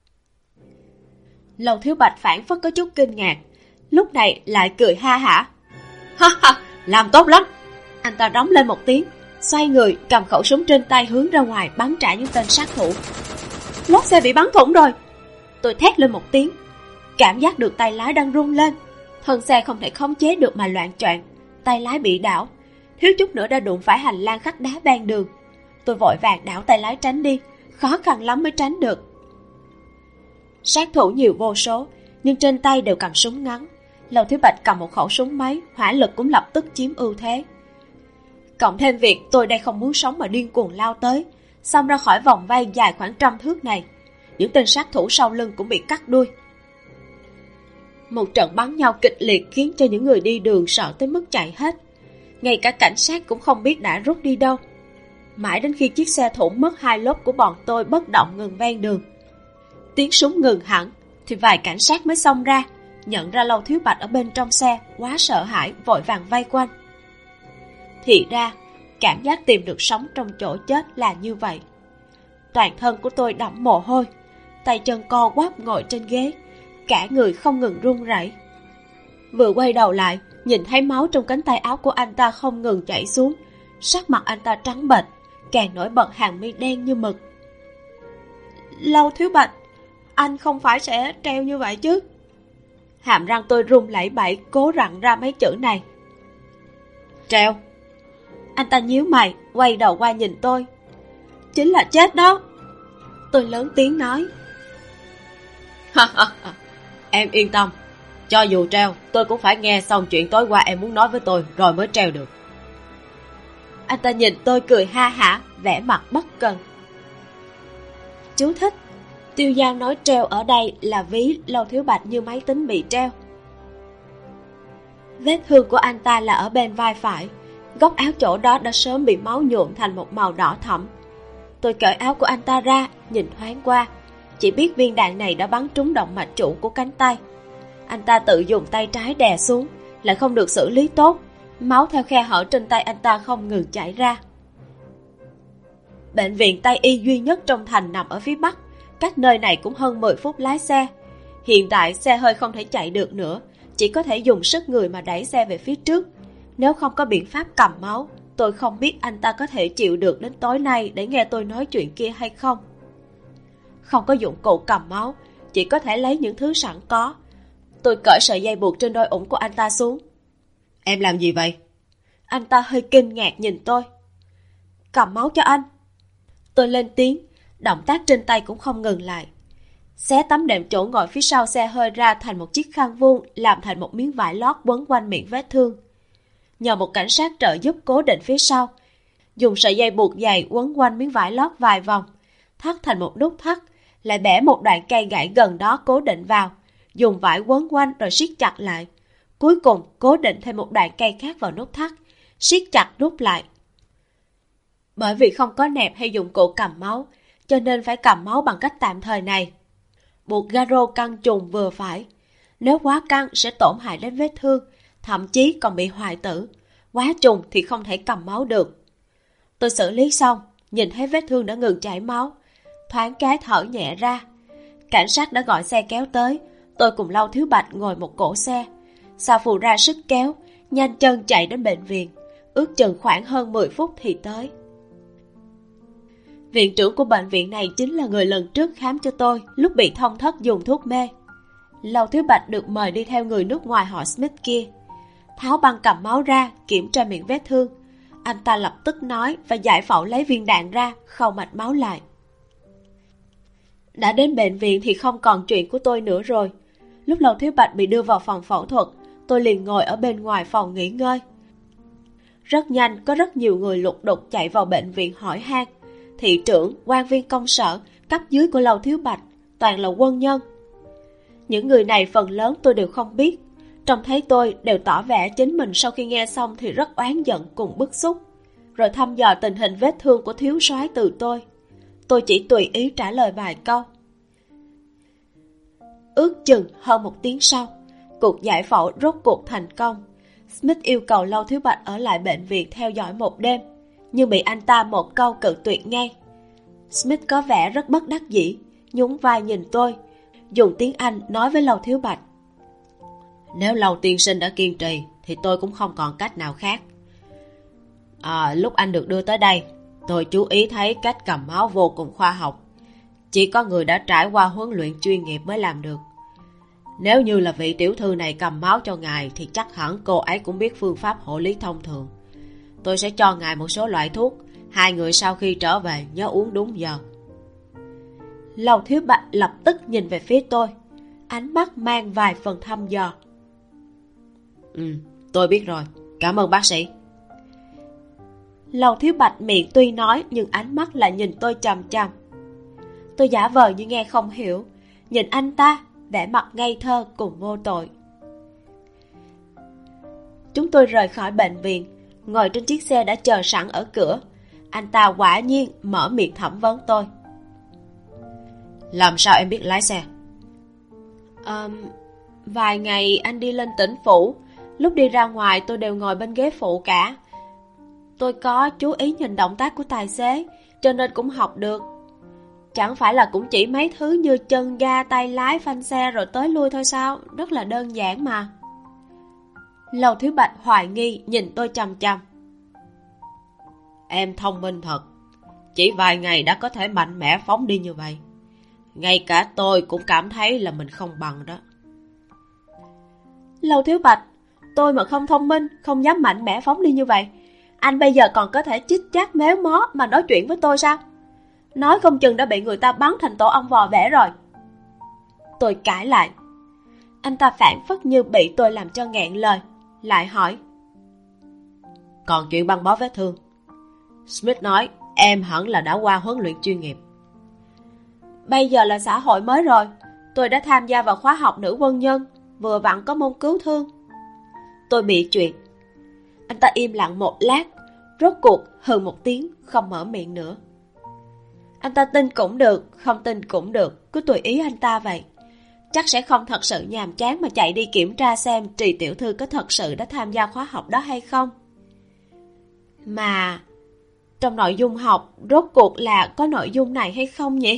Lầu Thiếu Bạch phảng phất có chút kinh ngạc, lúc này lại cười ha hả. Ha ha, làm tốt lắm. Anh ta rống lên một tiếng, xoay người cầm khẩu súng trên tay hướng ra ngoài bắn trả những tên sát thủ. Lốp xe bị bắn thủng rồi. Tôi thét lên một tiếng, cảm giác được tay lái đang rung lên, thân xe không thể khống chế được mà loạng choạng, tay lái bị đảo, thiếu chút nữa đã đụng phải hành lang khách đá ven đường. Tôi vội vàng đảo tay lái tránh đi, khó khăn lắm mới tránh được. Sát thủ nhiều vô số, nhưng trên tay đều cầm súng ngắn. Lầu Thiếu Bạch cầm một khẩu súng máy, hỏa lực cũng lập tức chiếm ưu thế. Cộng thêm việc tôi đây không muốn sống mà điên cuồng lao tới, xông ra khỏi vòng vây dài khoảng 100 thước này. Những tên sát thủ sau lưng cũng bị cắt đuôi. Một trận bắn nhau kịch liệt khiến cho những người đi đường sợ tới mức chạy hết. Ngay cả cảnh sát cũng không biết đã rút đi đâu. Mãi đến khi chiếc xe thủng mất 2 lốp của bọn tôi bất động ngừng ven đường, tiếng súng ngừng hẳn, thì vài cảnh sát mới xông ra, nhận ra Lầu Thiếu Bạch ở bên trong xe, quá sợ hãi vội vàng vây quanh. Thì ra cảm giác tìm được sống trong chỗ chết là như vậy. Toàn thân của tôi đẫm mồ hôi, tay chân co quắp ngồi trên ghế, cả người không ngừng run rẩy. Vừa quay đầu lại, nhìn thấy máu trong cánh tay áo của anh ta không ngừng chảy xuống, sắc mặt anh ta trắng bệch, càng nổi bật hàng mi đen như mực. Lầu Thiếu Bạch, Anh không phải sẽ treo như vậy chứ? Hàm răng tôi run lẩy bẩy, cố rặn ra mấy chữ này. Treo? Anh ta nhíu mày, quay đầu qua nhìn tôi. Chính là chết đó. Tôi lớn tiếng nói. Em yên tâm, cho dù treo tôi cũng phải nghe xong chuyện tối qua em muốn nói với tôi rồi mới treo được. Anh ta nhìn tôi cười ha hả, vẻ mặt bất cần. Chú thích: Tiêu Giang nói treo ở đây là ví Lâu Thiếu Bạch như máy tính bị treo. Vết thương của anh ta là ở bên vai phải, góc áo chỗ đó đã sớm bị máu nhuộm thành một màu đỏ thẫm. Tôi cởi áo của anh ta ra, nhìn thoáng qua, chỉ biết viên đạn này đã bắn trúng động mạch chủ của cánh tay. Anh ta tự dùng tay trái đè xuống, lại không được xử lý tốt, máu theo khe hở trên tay anh ta không ngừng chảy ra. Bệnh viện Tây Y duy nhất trong thành nằm ở phía Bắc, cách nơi này cũng hơn 10 phút lái xe. Hiện tại xe hơi không thể chạy được nữa, chỉ có thể dùng sức người mà đẩy xe về phía trước. Nếu không có biện pháp cầm máu, tôi không biết anh ta có thể chịu được đến tối nay để nghe tôi nói chuyện kia hay không. Không có dụng cụ cầm máu, chỉ có thể lấy những thứ sẵn có. Tôi cởi sợi dây buộc trên đôi ủng của anh ta xuống. Em làm gì vậy? Anh ta hơi kinh ngạc nhìn tôi. Cầm máu cho anh. Tôi lên tiếng, động tác trên tay cũng không ngừng lại. Xé tấm đệm chỗ ngồi phía sau xe hơi ra thành một chiếc khăn vuông, làm thành một miếng vải lót quấn quanh miệng vết thương. Nhờ một cảnh sát trợ giúp cố định phía sau, dùng sợi dây buộc dày quấn quanh miếng vải lót vài vòng, thắt thành một nút thắt, lại bẻ một đoạn cây gãy gần đó cố định vào, dùng vải quấn quanh rồi siết chặt lại. Cuối cùng cố định thêm một đoạn cây khác vào nút thắt, siết chặt nút lại. Bởi vì không có nẹp hay dụng cụ cầm máu, cho nên phải cầm máu bằng cách tạm thời này. Buộc garo căng trùng vừa phải. Nếu quá căng sẽ tổn hại đến vết thương, thậm chí còn bị hoại tử. Quá trùng thì không thể cầm máu được. Tôi xử lý xong, nhìn thấy vết thương đã ngừng chảy máu, thoáng cái thở nhẹ ra. Cảnh sát đã gọi xe kéo tới. Tôi cùng Lâu Thiếu Bạch ngồi một cỗ xe. Sa Phù ra sức kéo, nhanh chân chạy đến bệnh viện. Ước chừng khoảng hơn 10 phút thì tới. Viện trưởng của bệnh viện này chính là người lần trước khám cho tôi lúc bị thông thất dùng thuốc mê. Lâu Thiếu Bạch được mời đi theo người nước ngoài họ Smith kia. Tháo băng cầm máu ra, kiểm tra miệng vết thương. Anh ta lập tức nói và giải phẫu lấy viên đạn ra, khâu mạch máu lại. Đã đến bệnh viện thì không còn chuyện của tôi nữa rồi. Lúc Lâu Thiếu Bạch bị đưa vào phòng phẫu thuật, tôi liền ngồi ở bên ngoài phòng nghỉ ngơi. Rất nhanh có rất nhiều người lục đục chạy vào bệnh viện hỏi han. Thị trưởng, quan viên công sở, cấp dưới của Lâu Thiếu Bạch, toàn là quân nhân. Những người này phần lớn tôi đều không biết. Trông thấy tôi đều tỏ vẻ chính mình sau khi nghe xong thì rất oán giận cùng bức xúc, rồi thăm dò tình hình vết thương của thiếu soái từ tôi. Tôi chỉ tùy ý trả lời vài câu. Ước chừng hơn 1 tiếng sau, cuộc giải phẫu rốt cuộc thành công. Smith yêu cầu Lâu Thiếu Bạch ở lại bệnh viện theo dõi một đêm, nhưng bị anh ta một câu cự tuyệt ngay. Smith có vẻ rất bất đắc dĩ, nhún vai nhìn tôi, dùng tiếng Anh nói với Lâu Thiếu Bạch. Nếu Lâu tiên sinh đã kiên trì thì tôi cũng không còn cách nào khác. Lúc anh được đưa tới đây, tôi chú ý thấy cách cầm máu vô cùng khoa học. Chỉ có người đã trải qua huấn luyện chuyên nghiệp mới làm được. Nếu như là vị tiểu thư này cầm máu cho ngài thì chắc hẳn cô ấy cũng biết phương pháp hộ lý thông thường. Tôi sẽ cho ngài một số loại thuốc, 2 người sau khi trở về nhớ uống đúng giờ. Lâu Thiếu Bạch lập tức nhìn về phía tôi, ánh mắt mang vài phần thăm dò. Tôi biết rồi, cảm ơn bác sĩ. Lâu Thiếu Bạch miệng tuy nói nhưng ánh mắt lại nhìn tôi chằm chằm. Tôi giả vờ như nghe không hiểu, nhìn anh ta, vẻ mặt ngây thơ cùng vô tội. Chúng tôi rời khỏi bệnh viện, ngồi trên chiếc xe đã chờ sẵn ở cửa. Anh ta quả nhiên mở miệng thẩm vấn tôi. Làm sao em biết lái xe? Vài ngày anh đi lên tỉnh phủ, lúc đi ra ngoài tôi đều ngồi bên ghế phụ cả. Tôi có chú ý nhìn động tác của tài xế, cho nên cũng học được. Chẳng phải là cũng chỉ mấy thứ như chân ga, tay lái, phanh xe rồi tới lui thôi sao? Rất là đơn giản mà. Lâu Thiếu Bạch hoài nghi nhìn tôi chằm chằm. Em thông minh thật, chỉ vài ngày đã có thể mạnh mẽ phóng đi như vậy. Ngay cả tôi cũng cảm thấy là mình không bằng đó. Lâu Thiếu Bạch, tôi mà không thông minh, không dám mạnh mẽ phóng đi như vậy, anh bây giờ còn có thể chích chát méo mó mà nói chuyện với tôi sao? Nói không chừng đã bị người ta bắn thành tổ ong vò vẽ rồi. Tôi cãi lại. Anh ta phản phất như bị tôi làm cho nghẹn lời, lại hỏi. Còn chuyện băng bó vết thương, Smith nói em hẳn là đã qua huấn luyện chuyên nghiệp. Bây giờ là xã hội mới rồi, tôi đã tham gia vào khóa học nữ quân nhân, vừa vặn có môn cứu thương. Tôi bị chuyện. Anh ta im lặng một lát, rốt cuộc hừ một tiếng, không mở miệng nữa. Anh ta tin cũng được, không tin cũng được, cứ tùy ý anh ta vậy. Chắc sẽ không thật sự nhàm chán mà chạy đi kiểm tra xem Trì tiểu thư có thật sự đã tham gia khóa học đó hay không. Mà trong nội dung học rốt cuộc là có nội dung này hay không nhỉ?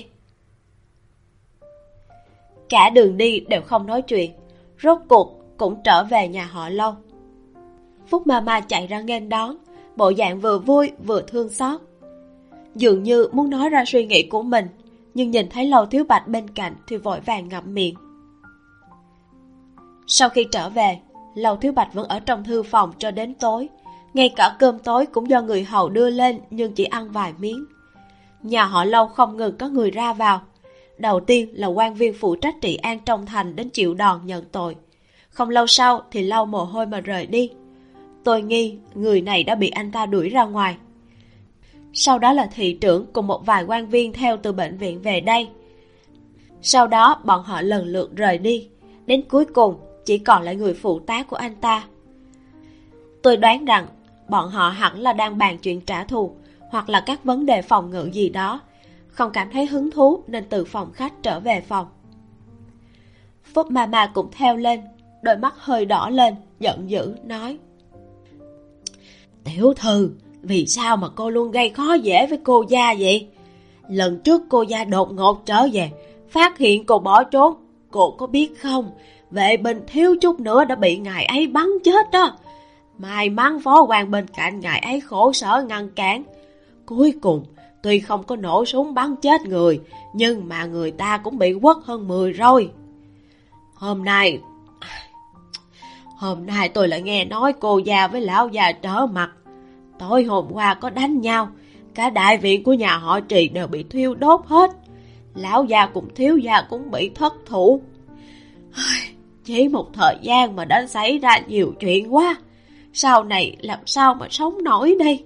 Cả đường đi đều không nói chuyện, rốt cuộc cũng trở về nhà họ Lâu. Phúc Mama chạy ra nghênh đón, bộ dạng vừa vui vừa thương xót, dường như muốn nói ra suy nghĩ của mình, nhưng nhìn thấy Lâu Thiếu Bạch bên cạnh thì vội vàng ngậm miệng. Sau khi trở về, Lâu Thiếu Bạch vẫn ở trong thư phòng cho đến tối, ngay cả cơm tối cũng do người hầu đưa lên nhưng chỉ ăn vài miếng. Nhà họ Lâu không ngừng có người ra vào. Đầu tiên là quan viên phụ trách trị an trong thành đến chịu đòn nhận tội. Không lâu sau thì lau mồ hôi mà rời đi. Tôi nghi người này đã bị anh ta đuổi ra ngoài. Sau đó là thị trưởng cùng một vài quan viên theo từ bệnh viện về đây. Sau đó bọn họ lần lượt rời đi, đến cuối cùng chỉ còn lại người phụ tá của anh ta. Tôi đoán rằng bọn họ hẳn là đang bàn chuyện trả thù hoặc là các vấn đề phòng ngự gì đó, không cảm thấy hứng thú nên từ phòng khách trở về phòng. Phúc Mama cũng theo lên, đôi mắt hơi đỏ lên, giận dữ nói: Tiểu thư, vì sao mà cô luôn gây khó dễ với cô gia vậy? Lần trước cô gia đột ngột trở về, phát hiện cô bỏ trốn, cô có biết không? Vệ binh thiếu chút nữa đã bị ngài ấy bắn chết đó. May mắn phó quan bên cạnh ngài ấy khổ sở ngăn cản. Cuối cùng, tuy không có nổ súng bắn chết người, nhưng mà người ta cũng bị quất hơn 10 rồi. Hôm nay tôi lại nghe nói cô gia với lão già trở mặt. Tối hôm qua có đánh nhau, cả đại viện của nhà họ Trì đều bị thiêu đốt hết. Lão già cùng thiếu gia cũng bị thất thủ. Chỉ một thời gian mà đã xảy ra nhiều chuyện quá. Sau này làm sao mà sống nổi đây?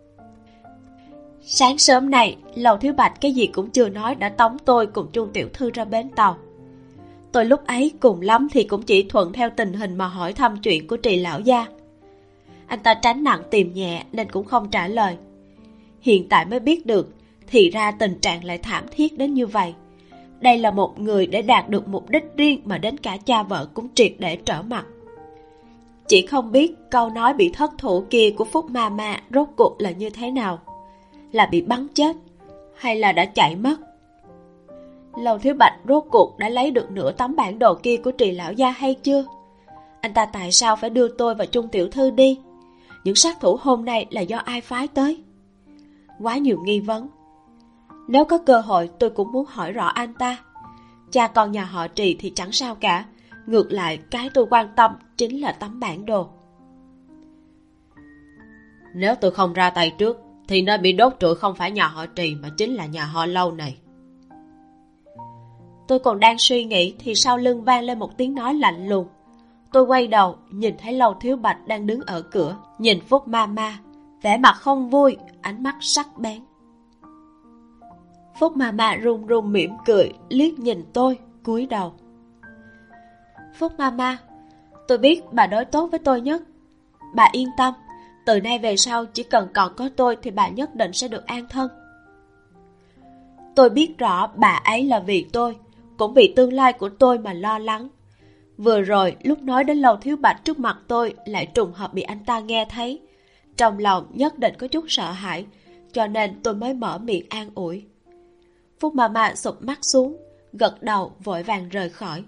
Sáng sớm này, Lầu Thiếu Bạch cái gì cũng chưa nói đã tống tôi cùng Trung tiểu thư ra bến tàu. Tôi lúc ấy cùng lắm thì cũng chỉ thuận theo tình hình mà hỏi thăm chuyện của Trì lão gia. Anh ta tránh nặng tìm nhẹ nên cũng không trả lời. Hiện tại mới biết được, thì ra tình trạng lại thảm thiết đến như vậy. Đây là một người để đạt được mục đích riêng mà đến cả cha vợ cũng triệt để trở mặt. Chỉ không biết câu nói bị thất thủ kia của Phúc Mama rốt cuộc là như thế nào. Là bị bắn chết hay là đã chạy mất? Lầu Thiếu Bạch rốt cuộc đã lấy được nửa tấm bản đồ kia của Trì lão gia hay chưa? Anh ta tại sao phải đưa tôi và Trung tiểu thư đi? Những sát thủ hôm nay là do ai phái tới? Quá nhiều nghi vấn. Nếu có cơ hội tôi cũng muốn hỏi rõ anh ta. Cha con nhà họ Trì thì chẳng sao cả. Ngược lại cái tôi quan tâm chính là tấm bản đồ. Nếu tôi không ra tay trước thì nơi bị đốt trụi không phải nhà họ Trì mà chính là nhà họ Lâu này. Tôi còn đang suy nghĩ thì sau lưng vang lên một tiếng nói lạnh lùng. Tôi quay đầu nhìn thấy Lầu Thiếu Bạch đang đứng ở cửa, nhìn Phúc Mama, vẻ mặt không vui, ánh mắt sắc bén. Phúc Mama run run mỉm cười, liếc nhìn tôi, cúi đầu. Phúc Mama, tôi biết bà đối tốt với tôi nhất. Bà yên tâm, từ nay về sau chỉ cần còn có tôi thì bà nhất định sẽ được an thân. Tôi biết rõ bà ấy là vì tôi, cũng vì tương lai của tôi mà lo lắng. Vừa rồi lúc nói đến Lầu Thiếu Bạch trước mặt tôi lại trùng hợp bị anh ta nghe thấy. Trong lòng nhất định có chút sợ hãi, cho nên tôi mới mở miệng an ủi. Phúc Mama sụp mắt xuống, gật đầu vội vàng rời khỏi.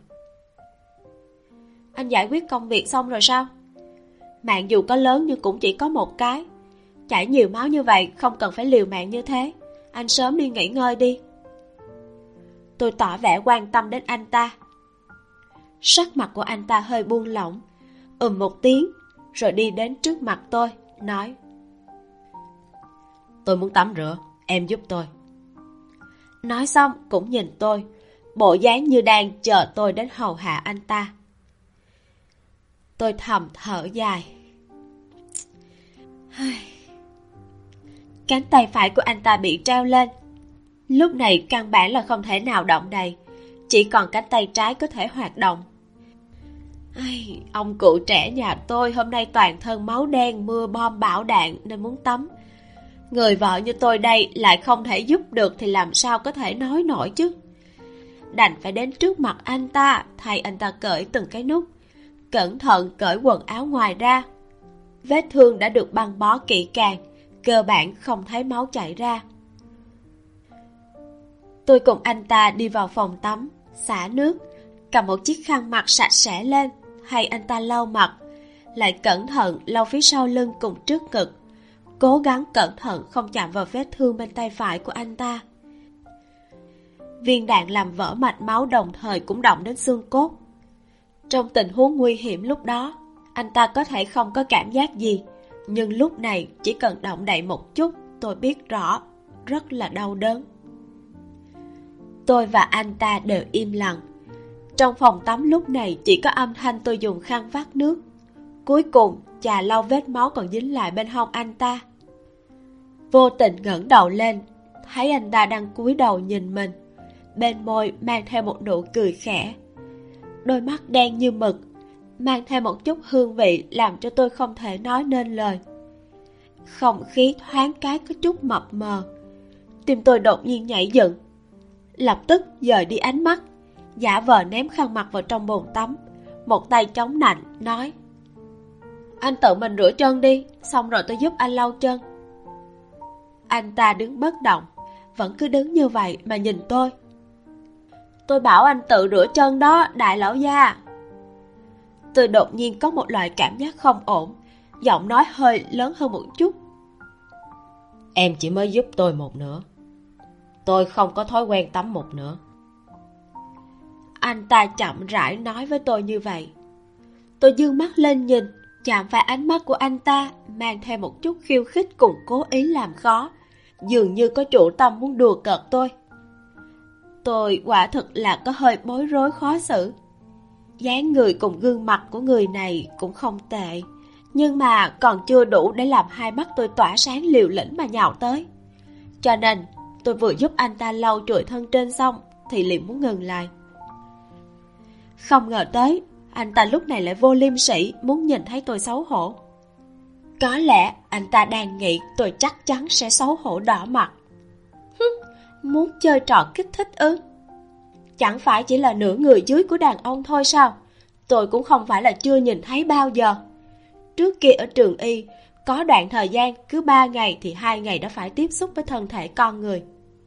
Anh giải quyết công việc xong rồi sao? Mạng dù có lớn nhưng cũng chỉ có một cái. Chảy nhiều máu như vậy không cần phải liều mạng như thế. Anh sớm đi nghỉ ngơi đi. Tôi tỏ vẻ quan tâm đến anh ta. Sắc mặt của anh ta hơi buông lỏng, một tiếng, rồi đi đến trước mặt tôi, nói: Tôi muốn tắm rửa, em giúp tôi. Nói xong cũng nhìn tôi, bộ dáng như đang chờ tôi đến hầu hạ anh ta. Tôi thầm thở dài. Cánh tay phải của anh ta bị treo lên. Lúc này căn bản là không thể nào động đậy, chỉ còn cánh tay trái có thể hoạt động. Ông cụ trẻ nhà tôi hôm nay toàn thân máu đen, mưa bom bão đạn nên muốn tắm. Người vợ như tôi đây lại không thể giúp được thì làm sao có thể nói nổi chứ. Đành phải đến trước mặt anh ta, thay anh ta cởi từng cái nút, cẩn thận cởi quần áo ngoài ra. Vết thương đã được băng bó kỹ càng, cơ bản không thấy máu chảy ra. Tôi cùng anh ta đi vào phòng tắm, xả nước, cầm một chiếc khăn mặt sạch sẽ lên, hay anh ta lau mặt, lại cẩn thận lau phía sau lưng cùng trước ngực, cố gắng cẩn thận không chạm vào vết thương bên tay phải của anh ta. Viên đạn làm vỡ mạch máu đồng thời cũng động đến xương cốt. Trong tình huống nguy hiểm lúc đó, anh ta có thể không có cảm giác gì, nhưng lúc này chỉ cần động đậy một chút, tôi biết rõ, rất là đau đớn. Tôi và anh ta đều im lặng. Trong phòng tắm lúc này chỉ có âm thanh tôi dùng khăn vắt nước, cuối cùng chà lau vết máu còn dính lại bên hông anh ta. Vô tình ngẩng đầu lên, thấy anh ta đang cúi đầu nhìn mình, bên môi mang theo một nụ cười khẽ. Đôi mắt đen như mực, mang theo một chút hương vị làm cho tôi không thể nói nên lời. Không khí thoáng cái có chút mập mờ. Tim tôi đột nhiên nhảy dựng, lập tức dời đi ánh mắt, giả vờ ném khăn mặt vào trong bồn tắm, một tay chống nạnh nói: Anh tự mình rửa chân đi, xong rồi tôi giúp anh lau chân. Anh ta đứng bất động, vẫn cứ đứng như vậy mà nhìn tôi. Tôi bảo anh tự rửa chân đó, đại lão gia. Tôi đột nhiên có một loại cảm giác không ổn, giọng nói hơi lớn hơn một chút. Em chỉ mới giúp tôi một nửa, tôi không có thói quen tắm một nửa. Anh ta chậm rãi nói với tôi như vậy. Tôi dương mắt lên nhìn, chạm phải ánh mắt của anh ta, mang theo một chút khiêu khích cùng cố ý làm khó, dường như có chủ tâm muốn đùa cợt tôi. Tôi quả thực là có hơi bối rối khó xử. Dáng người cùng gương mặt của người này cũng không tệ, nhưng mà còn chưa đủ để làm hai mắt tôi tỏa sáng liều lĩnh mà nhào tới. Cho nên tôi vừa giúp anh ta lau chùi thân trên xong thì liền muốn ngừng lại. Không ngờ tới, anh ta lúc này lại vô liêm sỉ, muốn nhìn thấy tôi xấu hổ. Có lẽ anh ta đang nghĩ tôi chắc chắn sẽ xấu hổ đỏ mặt. Muốn chơi trò kích thích ư? Chẳng phải chỉ là nửa người dưới của đàn ông thôi sao? Tôi cũng không phải là chưa nhìn thấy bao giờ. Trước kia ở trường y, có đoạn thời gian cứ 3 ngày thì 2 ngày đã phải tiếp xúc với thân thể con người.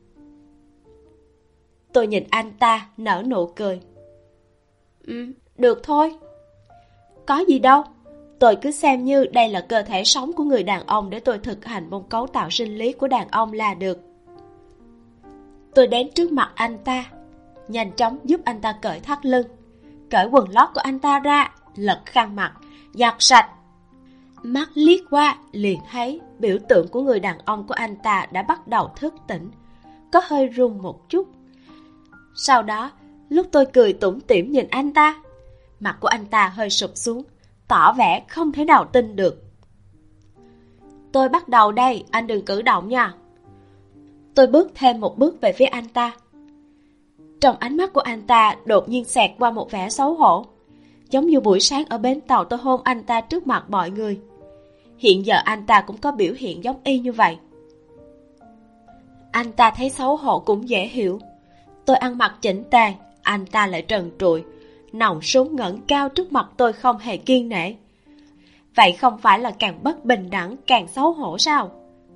Tôi nhìn anh ta nở nụ cười. Được thôi. Có gì đâu, tôi cứ xem như đây là cơ thể sống của người đàn ông để tôi thực hành môn cấu tạo sinh lý của đàn ông là được. Tôi đến trước mặt anh ta, nhanh chóng giúp anh ta cởi thắt lưng, cởi quần lót của anh ta ra, lật khăn mặt, giặt sạch. Mắt liếc qua liền thấy biểu tượng của người đàn ông của anh ta đã bắt đầu thức tỉnh, có hơi run một chút. Sau đó, lúc tôi cười tủm tỉm nhìn anh ta, mặt của anh ta hơi sụp xuống, tỏ vẻ không thể nào tin được. Tôi bắt đầu đây, anh đừng cử động nha. Tôi bước thêm một bước về phía anh ta. Trong ánh mắt của anh ta đột nhiên xẹt qua một vẻ xấu hổ, giống như buổi sáng ở bến tàu tôi hôn anh ta trước mặt mọi người. Hiện giờ anh ta cũng có biểu hiện giống y như vậy. Anh ta thấy xấu hổ cũng dễ hiểu. Tôi ăn mặc chỉnh tề, anh ta lại trần trụi, nòng súng ngẩng cao trước mặt tôi không hề kiêng nể. Vậy không phải là càng bất bình đẳng càng xấu hổ sao?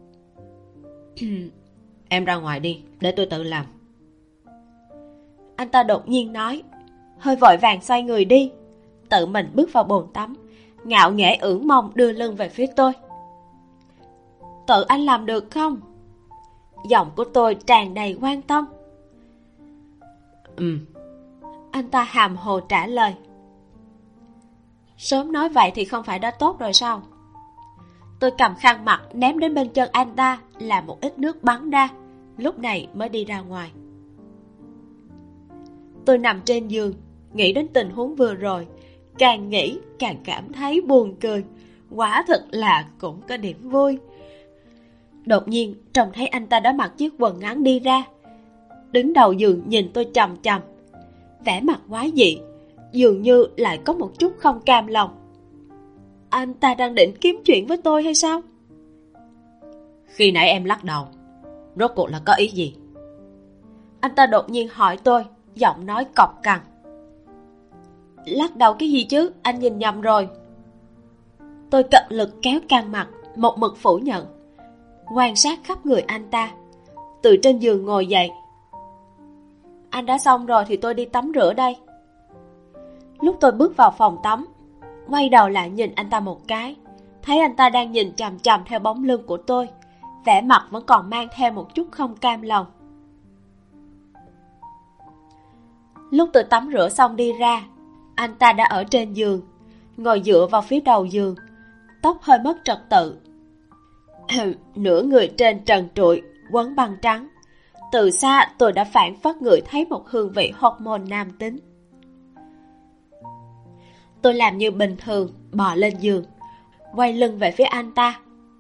Em ra ngoài đi, để tôi tự làm. Anh ta đột nhiên nói, hơi vội vàng xoay người đi, tự mình bước vào bồn tắm, ngạo nghễ ưỡn mông đưa lưng về phía tôi. Tự anh làm được không? Giọng của tôi tràn đầy quan tâm. Anh ta hàm hồ trả lời. Sớm nói vậy thì không phải đã tốt rồi sao? Tôi cầm khăn mặt ném đến bên chân anh ta, làm một ít nước bắn ra, lúc này mới đi ra ngoài. Tôi nằm trên giường, nghĩ đến tình huống vừa rồi, càng nghĩ càng cảm thấy buồn cười. Quả thật là cũng có điểm vui. Đột nhiên trông thấy anh ta đã mặc chiếc quần ngắn đi ra, đứng đầu giường nhìn tôi chằm chằm, vẻ mặt quái dị, dường như lại có một chút không cam lòng. Anh ta đang định kiếm chuyện với tôi hay sao? Khi nãy em lắc đầu, rốt cuộc là có ý gì? Anh ta đột nhiên hỏi tôi, giọng nói cộc cằn. Lắc đầu cái gì chứ, anh nhìn nhầm rồi. Tôi cật lực kéo căng mặt, một mực phủ nhận, quan sát khắp người anh ta, từ trên giường ngồi dậy. Anh đã xong rồi thì tôi đi tắm rửa đây. Lúc tôi bước vào phòng tắm, quay đầu lại nhìn anh ta một cái, thấy anh ta đang nhìn chằm chằm theo bóng lưng của tôi, vẻ mặt vẫn còn mang theo một chút không cam lòng. Lúc tôi tắm rửa xong đi ra, anh ta đã ở trên giường, ngồi dựa vào phía đầu giường, tóc hơi mất trật tự. Nửa người trên trần trụi, quấn băng trắng. Từ xa tôi đã phảng phất ngửi thấy một hương vị hormone nam tính. Tôi làm như bình thường, bò lên giường, quay lưng về phía anh ta.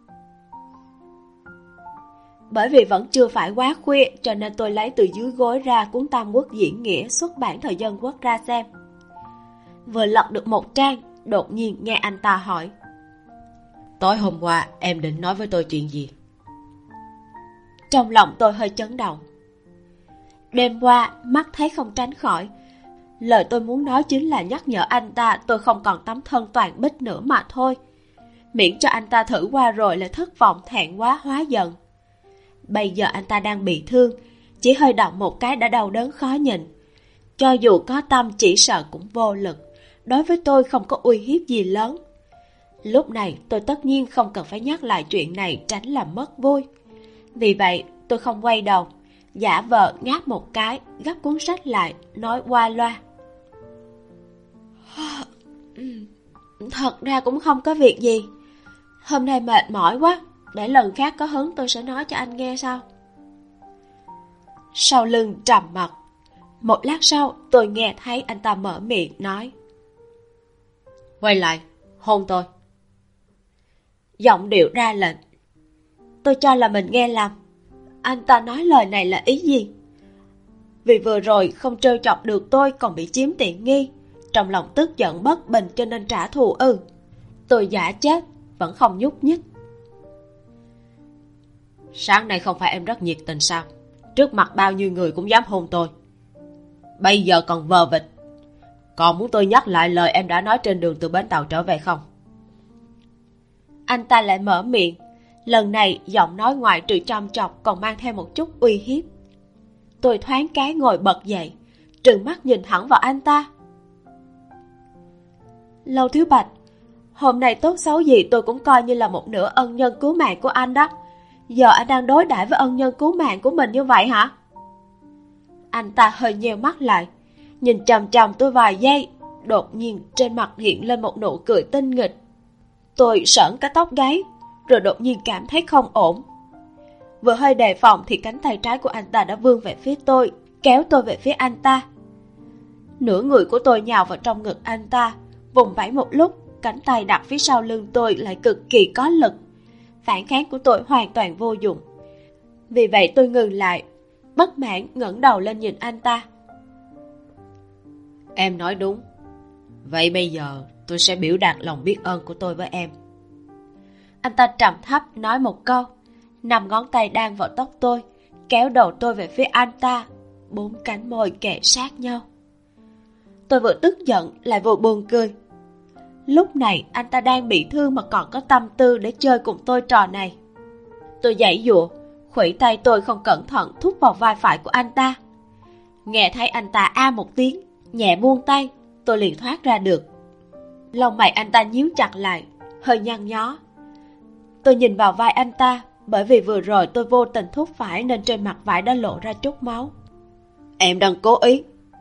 Bởi vì vẫn chưa phải quá khuya, cho nên tôi lấy từ dưới gối ra cuốn Tam Quốc Diễn Nghĩa xuất bản thời Dân Quốc ra xem. Vừa lật được một trang, đột nhiên nghe anh ta hỏi. Tối hôm qua em định nói với tôi chuyện gì? Trong lòng tôi hơi chấn động. Đêm qua mắt thấy không tránh khỏi, lời tôi muốn nói chính là nhắc nhở anh ta tôi không còn tấm thân toàn bích nữa mà thôi, miễn cho anh ta thử qua rồi lại thất vọng thẹn quá hóa giận. Bây giờ anh ta đang bị thương, chỉ hơi động một cái đã đau đớn khó nhịn. Cho dù có tâm chỉ sợ cũng vô lực, đối với tôi không có uy hiếp gì lớn. Lúc này tôi tất nhiên không cần phải nhắc lại chuyện này tránh làm mất vui. Vì vậy tôi không quay đầu, giả vờ ngáp một cái, gấp cuốn sách lại, nói qua loa. Thật ra cũng không có việc gì. Hôm nay mệt mỏi quá, để lần khác có hứng tôi sẽ nói cho anh nghe sau. Sau lưng trầm mặc. Một lát sau tôi nghe thấy anh ta mở miệng nói. Quay lại, hôn tôi. Giọng điệu ra lệnh. Tôi cho là mình nghe lầm. Anh ta nói lời này là ý gì? Vì vừa rồi không trêu chọc được tôi còn bị chiếm tiện nghi, trong lòng tức giận bất bình cho nên trả thù ư? Tôi giả chết, vẫn không nhúc nhích. Sáng nay không phải em rất nhiệt tình sao? Trước mặt bao nhiêu người cũng dám hôn tôi. Bây giờ còn vờ vịt. Còn muốn tôi nhắc lại lời em đã nói trên đường từ bến tàu trở về không? Anh ta lại mở miệng. Lần này giọng nói ngoại trừ chăm chọc còn mang theo một chút uy hiếp. Tôi thoáng cái ngồi bật dậy, trừng mắt nhìn thẳng vào anh ta. Lâu Thiếu Bạch, hôm nay tốt xấu gì tôi cũng coi như là một nửa ân nhân cứu mạng của anh đó. Giờ anh đang đối đãi với ân nhân cứu mạng của mình như vậy hả? Anh ta hơi nheo mắt lại, nhìn chằm chằm tôi vài giây, đột nhiên trên mặt hiện lên một nụ cười tinh nghịch. Tôi sởn cả tóc gáy, rồi đột nhiên cảm thấy không ổn. Vừa hơi đề phòng thì cánh tay trái của anh ta đã vươn về phía tôi, kéo tôi về phía anh ta. Nửa người của tôi nhào vào trong ngực anh ta, vùng vẫy một lúc, cánh tay đặt phía sau lưng tôi lại cực kỳ có lực. Phản kháng của tôi hoàn toàn vô dụng. Vì vậy tôi ngừng lại, bất mãn ngẩng đầu lên nhìn anh ta. Em nói đúng. Vậy bây giờ tôi sẽ biểu đạt lòng biết ơn của tôi với em. Anh ta trầm thấp nói một câu, 5 ngón tay đan vào tóc tôi, kéo đầu tôi về phía anh ta, 4 cánh môi kề sát nhau. Tôi vừa tức giận lại vừa buồn cười. Lúc này anh ta đang bị thương mà còn có tâm tư để chơi cùng tôi trò này. Tôi giãy giụa, khuỷu tay tôi không cẩn thận thúc vào vai phải của anh ta. Nghe thấy anh ta a một tiếng, nhẹ buông tay, tôi liền thoát ra được. Lông mày anh ta nhíu chặt lại, hơi nhăn nhó. Tôi nhìn vào vai anh ta, bởi vì vừa rồi tôi vô tình thúc phải nên trên mặt vải đã lộ ra chút máu. Em đang cố ý,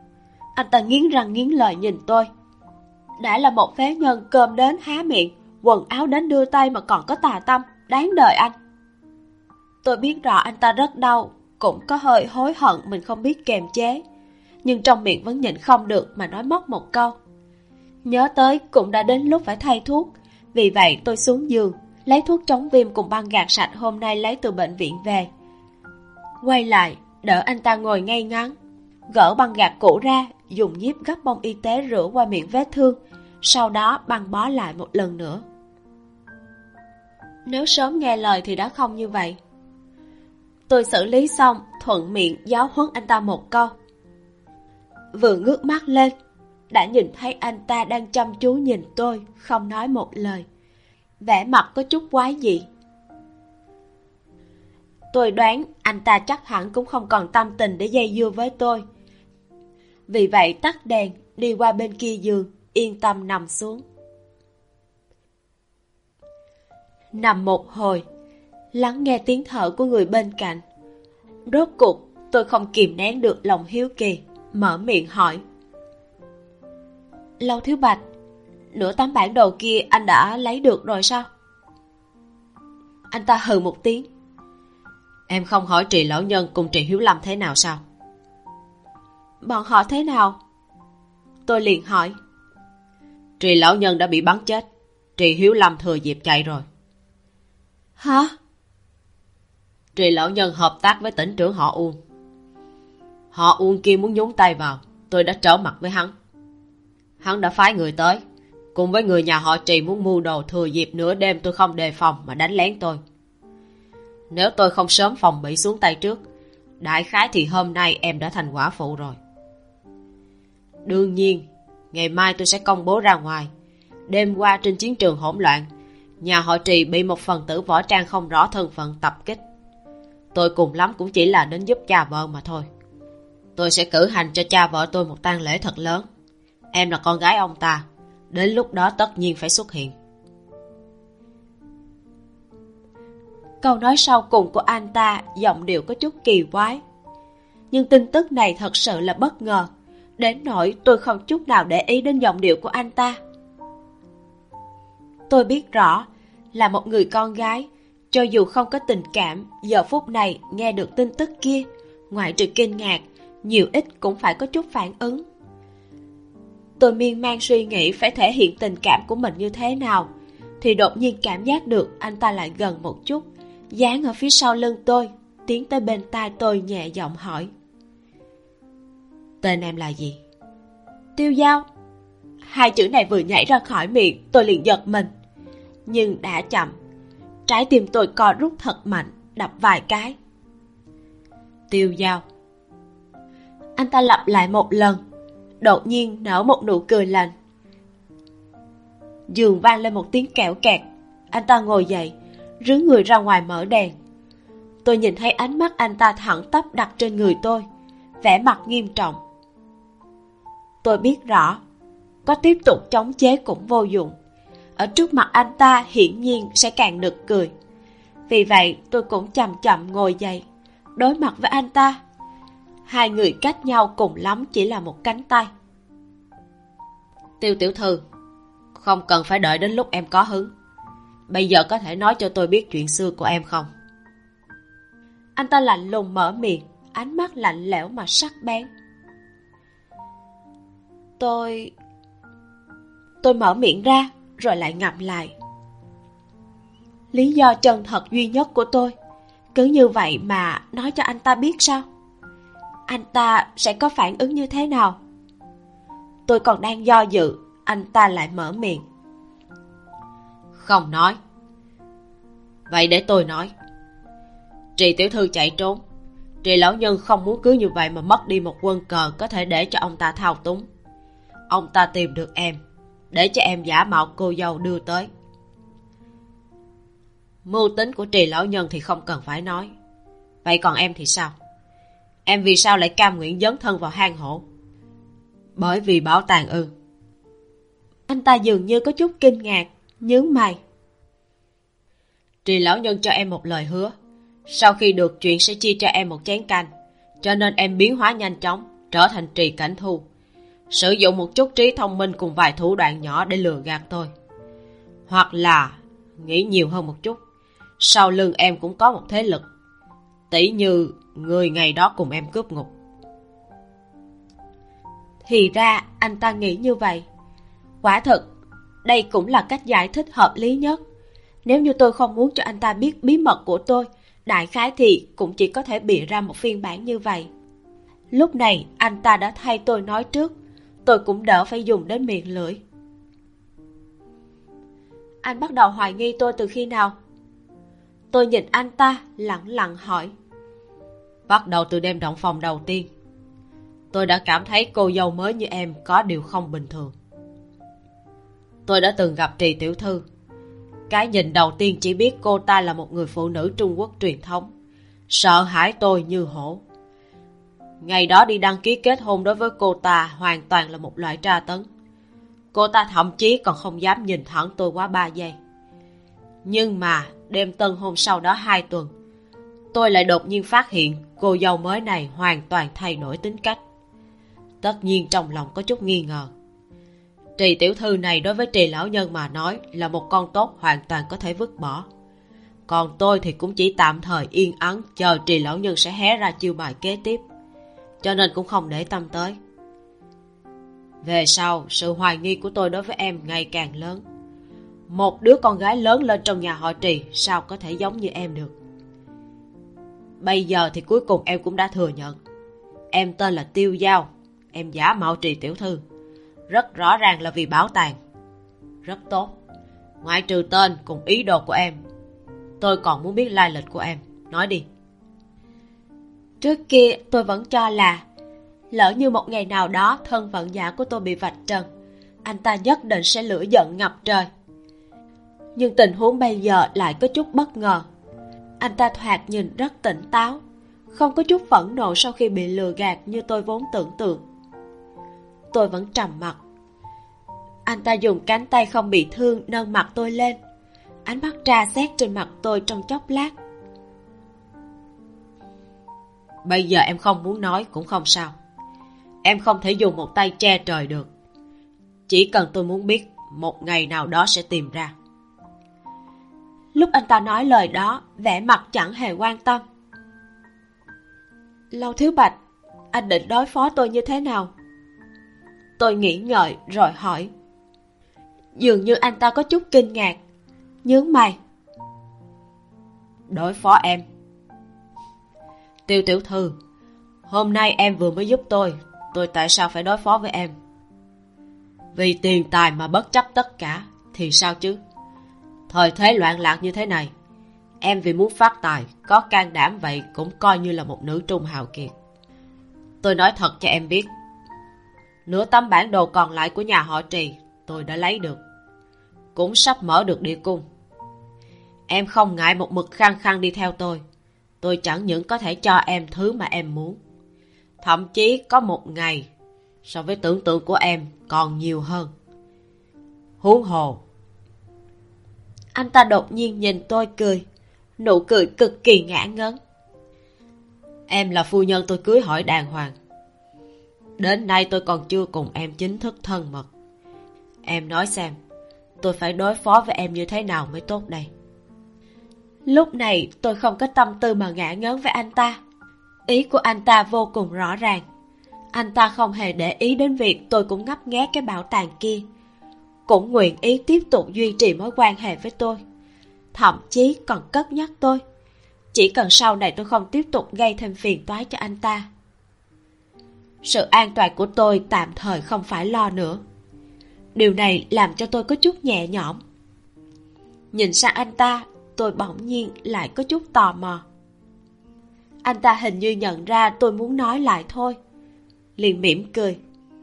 Anh ta nghiến răng nghiến lợi nhìn tôi. Đã là một phế nhân, cơm đến há miệng, quần áo đến đưa tay mà còn có tà tâm, đáng đời anh. Tôi biết rõ anh ta rất đau, cũng có hơi hối hận mình không biết kiềm chế, nhưng trong miệng vẫn nhịn không được mà nói mất một câu. Nhớ tới cũng đã đến lúc phải thay thuốc, vì vậy tôi xuống giường lấy thuốc chống viêm cùng băng gạc sạch hôm nay lấy từ bệnh viện về. Quay lại đỡ anh ta ngồi ngay ngắn, gỡ băng gạc cũ ra, dùng nhíp gấp bông y tế rửa qua miệng vết thương, sau đó băng bó lại một lần nữa. Nếu sớm nghe lời thì đã không như vậy. Tôi xử lý xong, thuận miệng giáo huấn anh ta một câu. Vừa ngước mắt lên, đã nhìn thấy anh ta đang chăm chú nhìn tôi, không nói một lời, vẻ mặt có chút quái dị. Tôi đoán anh ta chắc hẳn cũng không còn tâm tình để dây dưa với tôi, vì vậy tắt đèn, đi qua bên kia giường, yên tâm nằm xuống. Nằm một hồi, lắng nghe tiếng thở của người bên cạnh. Rốt cuộc tôi không kìm nén được lòng hiếu kỳ, mở miệng hỏi. Lâu Thiếu Bạch, nửa tấm bản đồ kia anh đã lấy được rồi sao? Anh ta hừ một tiếng. Em không hỏi Trì Lão Nhân cùng Trì Hiếu Lâm thế nào sao? Bọn họ thế nào? Tôi liền hỏi. Trì Lão Nhân đã bị bắn chết, Trì Hiếu Lâm thừa dịp chạy rồi. Hả? Trì Lão Nhân hợp tác với tỉnh trưởng họ Uông. Họ Uông kia muốn nhúng tay vào, tôi đã trở mặt với hắn. Hắn đã phái người tới, cùng với người nhà họ Trì muốn mưu đồ thừa dịp nửa đêm tôi không đề phòng mà đánh lén tôi. Nếu tôi không sớm phòng bị xuống tay trước, đại khái thì hôm nay em đã thành quả phụ rồi. Đương nhiên, ngày mai tôi sẽ công bố ra ngoài. Đêm qua trên chiến trường hỗn loạn, nhà họ Trì bị một phần tử võ trang không rõ thân phận tập kích. Tôi cùng lắm cũng chỉ là đến giúp cha vợ mà thôi. Tôi sẽ cử hành cho cha vợ tôi một tang lễ thật lớn. Em là con gái ông ta, đến lúc đó tất nhiên phải xuất hiện. Câu nói sau cùng của anh ta giọng điệu có chút kỳ quái, nhưng tin tức này thật sự là bất ngờ, đến nỗi tôi không chút nào để ý đến giọng điệu của anh ta. Tôi biết rõ là một người con gái, cho dù không có tình cảm, giờ phút này nghe được tin tức kia, ngoại trừ kinh ngạc, nhiều ít cũng phải có chút phản ứng. Tôi miên man suy nghĩ phải thể hiện tình cảm của mình như thế nào, thì đột nhiên cảm giác được anh ta lại gần một chút, dán ở phía sau lưng tôi, tiến tới bên tai tôi nhẹ giọng hỏi. Tên em là gì? Tiêu Giao. Hai chữ này vừa nhảy ra khỏi miệng, tôi liền giật mình. Nhưng đã chậm, trái tim tôi co rút thật mạnh, đập vài cái. Tiêu Giao. Anh ta lặp lại một lần, đột nhiên nở một nụ cười lạnh. Giường vang lên một tiếng kẽo kẹt. Anh ta ngồi dậy, rướn người ra ngoài mở đèn. Tôi nhìn thấy ánh mắt anh ta thẳng tắp đặt trên người tôi, vẻ mặt nghiêm trọng. Tôi biết rõ, có tiếp tục chống chế cũng vô dụng. Ở trước mặt anh ta hiển nhiên sẽ càng nực cười. Vì vậy tôi cũng chậm chậm ngồi dậy, đối mặt với anh ta. Hai người cách nhau cùng lắm chỉ là một cánh tay. Tiêu tiểu thư, không cần phải đợi đến lúc em có hứng. Bây giờ có thể nói cho tôi biết chuyện xưa của em không? Anh ta lạnh lùng mở miệng, ánh mắt lạnh lẽo mà sắc bén. Tôi mở miệng ra rồi lại ngậm lại. Lý do chân thật duy nhất của tôi, cứ như vậy mà nói cho anh ta biết sao? Anh ta sẽ có phản ứng như thế nào? Tôi còn đang do dự, anh ta lại mở miệng. Không nói. Vậy để tôi nói. Trì tiểu thư chạy trốn, Trì lão nhân không muốn cứ như vậy mà mất đi một quân cờ có thể để cho ông ta thao túng. Ông ta tìm được em, để cho em giả mạo cô dâu đưa tới. Mưu tính của Trì lão nhân thì không cần phải nói. Vậy còn em thì sao? Em vì sao lại cam nguyện dấn thân vào hang hổ? Bởi vì bảo tàng ư? Anh ta dường như có chút kinh ngạc, nhướng mày. Trì lão nhân cho em một lời hứa, sau khi được chuyện sẽ chia cho em một chén canh, cho nên em biến hóa nhanh chóng, trở thành Trì Cảnh Thu. sử dụng một chút trí thông minh cùng vài thủ đoạn nhỏ để lừa gạt tôi. Hoặc là nghĩ nhiều hơn một chút, sau lưng em cũng có một thế lực, tỷ như người ngày đó cùng em cướp ngục. Thì ra anh ta nghĩ như vậy. Quả thực, đây cũng là cách giải thích hợp lý nhất. Nếu như tôi không muốn cho anh ta biết bí mật của tôi, đại khái thì cũng chỉ có thể bịa ra một phiên bản như vậy. Lúc này anh ta đã thay tôi nói trước, tôi cũng đỡ phải dùng đến miệng lưỡi. Anh bắt đầu hoài nghi tôi từ khi nào? Tôi nhìn anh ta lẳng lặng hỏi. Bắt đầu từ đêm động phòng đầu tiên. Tôi đã cảm thấy cô dâu mới như em có điều không bình thường. Tôi đã từng gặp Trì tiểu thư. Cái nhìn đầu tiên chỉ biết cô ta là một người phụ nữ Trung Quốc truyền thống, sợ hãi tôi như hổ. Ngày đó đi đăng ký kết hôn đối với cô ta hoàn toàn là một loại tra tấn. Cô ta thậm chí còn không dám nhìn thẳng tôi quá 3 giây. Nhưng mà đêm tân hôn sau đó 2 tuần, tôi lại đột nhiên phát hiện cô dâu mới này hoàn toàn thay đổi tính cách. Tất nhiên trong lòng có chút nghi ngờ. Trì tiểu thư này đối với Trì lão nhân mà nói là một con tốt hoàn toàn có thể vứt bỏ. Còn tôi thì cũng chỉ tạm thời yên ắng chờ Trì lão nhân sẽ hé ra chiêu bài kế tiếp, cho nên cũng không để tâm tới. Về sau, sự hoài nghi của tôi đối với em ngày càng lớn. Một đứa con gái lớn lên trong nhà họ Trì sao có thể giống như em được? Bây giờ thì cuối cùng em cũng đã thừa nhận. Em tên là Tiêu Giao, em giả mạo Trì tiểu thư, rất rõ ràng là vì bảo tàng. Rất tốt. Ngoại trừ tên cùng ý đồ của em, tôi còn muốn biết lai lịch của em. Nói đi. Trước kia tôi vẫn cho là lỡ như một ngày nào đó thân phận giả của tôi bị vạch trần, anh ta nhất định sẽ lửa giận ngập trời. Nhưng tình huống bây giờ lại có chút bất ngờ. Anh ta thoạt nhìn rất tỉnh táo, không có chút phẫn nộ sau khi bị lừa gạt như tôi vốn tưởng tượng. Tôi vẫn trầm mặc. Anh ta dùng cánh tay không bị thương nâng mặt tôi lên, ánh mắt tra xét trên mặt tôi trong chốc lát. Bây giờ em không muốn nói cũng không sao. Em không thể dùng một tay che trời được. Chỉ cần tôi muốn biết, một ngày nào đó sẽ tìm ra. Lúc anh ta nói lời đó, vẻ mặt chẳng hề quan tâm. Lâu Thiếu Bạch, anh định đối phó tôi như thế nào? Tôi nghĩ ngợi rồi hỏi. Dường như anh ta có chút kinh ngạc, nhướng mày. Đối phó em? Tiêu tiểu thư, hôm nay em vừa mới giúp tôi tại sao phải đối phó với em? Vì tiền tài mà bất chấp tất cả thì sao chứ? Thời thế loạn lạc như thế này, em vì muốn phát tài có can đảm vậy cũng coi như là một nữ trung hào kiệt. Tôi nói thật cho em biết, nửa tấm bản đồ còn lại của nhà họ Trì tôi đã lấy được, cũng sắp mở được địa cung. Em không ngại một mực khăng khăng đi theo tôi chẳng những có thể cho em thứ mà em muốn, thậm chí có một ngày so với tưởng tượng của em còn nhiều hơn. Huống hồ. Anh ta đột nhiên nhìn tôi cười, nụ cười cực kỳ ngả ngớn. Em là phu nhân tôi cưới hỏi đàng hoàng. Đến nay tôi còn chưa cùng em chính thức thân mật. Em nói xem, tôi phải đối phó với em như thế nào mới tốt đây? Lúc này tôi không có tâm tư mà ngả ngớn với anh ta. Ý của anh ta vô cùng rõ ràng. Anh ta không hề để ý đến việc tôi cũng ngấp nghé cái bảo tàng kia, cũng nguyện ý tiếp tục duy trì mối quan hệ với tôi, thậm chí còn cất nhắc tôi, chỉ cần sau này tôi không tiếp tục gây thêm phiền toái cho anh ta. Sự an toàn của tôi tạm thời không phải lo nữa. Điều này làm cho tôi có chút nhẹ nhõm. Nhìn sang anh ta, tôi bỗng nhiên lại có chút tò mò. Anh ta hình như nhận ra tôi muốn nói lại thôi, liền mỉm cười.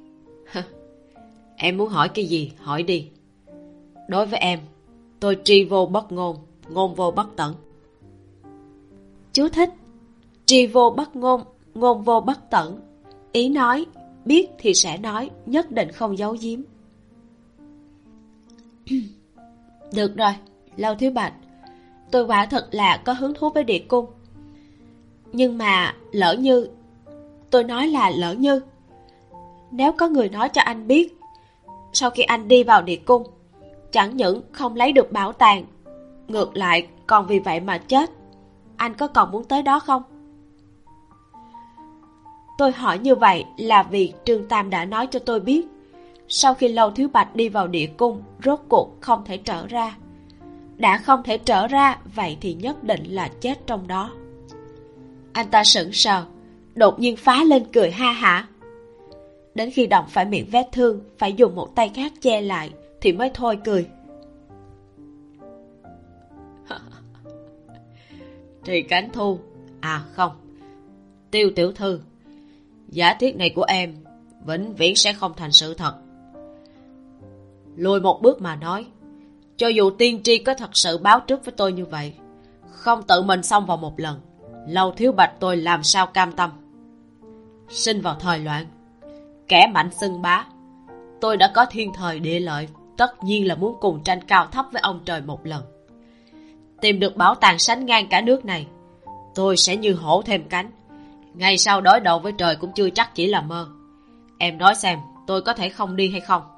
Em muốn hỏi cái gì, hỏi đi. Đối với em, tôi tri vô bất ngôn, ngôn vô bất tận. Chú thích: tri vô bất ngôn, ngôn vô bất tận. Ý nói, biết thì sẽ nói, nhất định không giấu giếm. Được rồi, Lâu Thiếu Bạch, tôi quả thật là có hứng thú với địa cung. Nhưng mà lỡ như, tôi nói là lỡ như, Nếu có người nói cho anh biết, sau khi anh đi vào địa cung, chẳng những không lấy được bảo tàng, ngược lại còn vì vậy mà chết, anh có còn muốn tới đó không? Tôi hỏi như vậy là vì Trương Tam đã nói cho tôi biết, sau khi Lâu Thiếu Bạch đi vào địa cung, rốt cuộc không thể trở ra. Đã không thể trở ra, vậy thì nhất định là chết trong đó. Anh ta sững sờ, đột nhiên phá lên cười ha hả. Đến khi động phải miệng vết thương, phải dùng một tay khác che lại, thì mới thôi cười. Trì Cánh Thu, à không, Tiêu tiểu thư, giả thiết này của em vĩnh viễn sẽ không thành sự thật. Lùi một bước mà nói, cho dù tiên tri có thật sự báo trước với tôi như vậy, không tự mình xông vào một lần, Lâu Thiếu Bạch tôi làm sao cam tâm. Sinh vào thời loạn, kẻ mạnh xưng bá, tôi đã có thiên thời địa lợi, tất nhiên là muốn cùng tranh cao thấp với ông trời một lần. Tìm được bảo tàng sánh ngang cả nước này, tôi sẽ như hổ thêm cánh. Ngày sau đối đầu với trời cũng chưa chắc chỉ là mơ. Em nói xem, tôi có thể không đi hay không?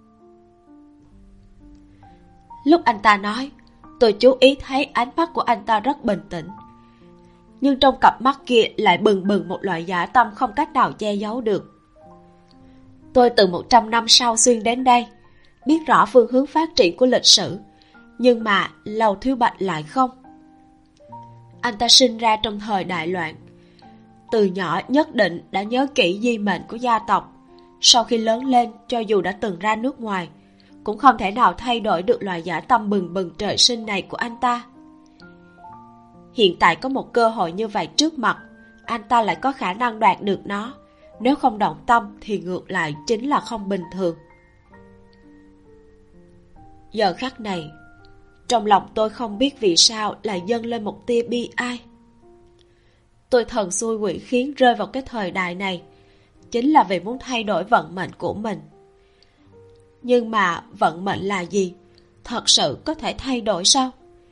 Lúc anh ta nói, tôi chú ý thấy ánh mắt của anh ta rất bình tĩnh, nhưng trong cặp mắt kia lại bừng bừng một loại dã tâm không cách nào che giấu được. Tôi từ 100 năm sau xuyên đến đây, biết rõ phương hướng phát triển của lịch sử, nhưng mà Lâu Thiếu Bạch lại không. Anh ta sinh ra trong thời đại loạn, từ nhỏ nhất định đã nhớ kỹ di mệnh của gia tộc. Sau khi lớn lên, cho dù đã từng ra nước ngoài, cũng không thể nào thay đổi được loại dã tâm bừng bừng trời sinh này của anh ta. Hiện tại có một cơ hội như vậy trước mặt, anh ta lại có khả năng đoạt được nó. Nếu không động tâm thì ngược lại chính là không bình thường. Giờ khắc này, trong lòng tôi không biết vì sao lại dâng lên một tia bi ai. Tôi thần xui quỷ khiến rơi vào cái thời đại này, chính là vì muốn thay đổi vận mệnh của mình. Nhưng mà vận mệnh là gì? Thật sự có thể thay đổi sao?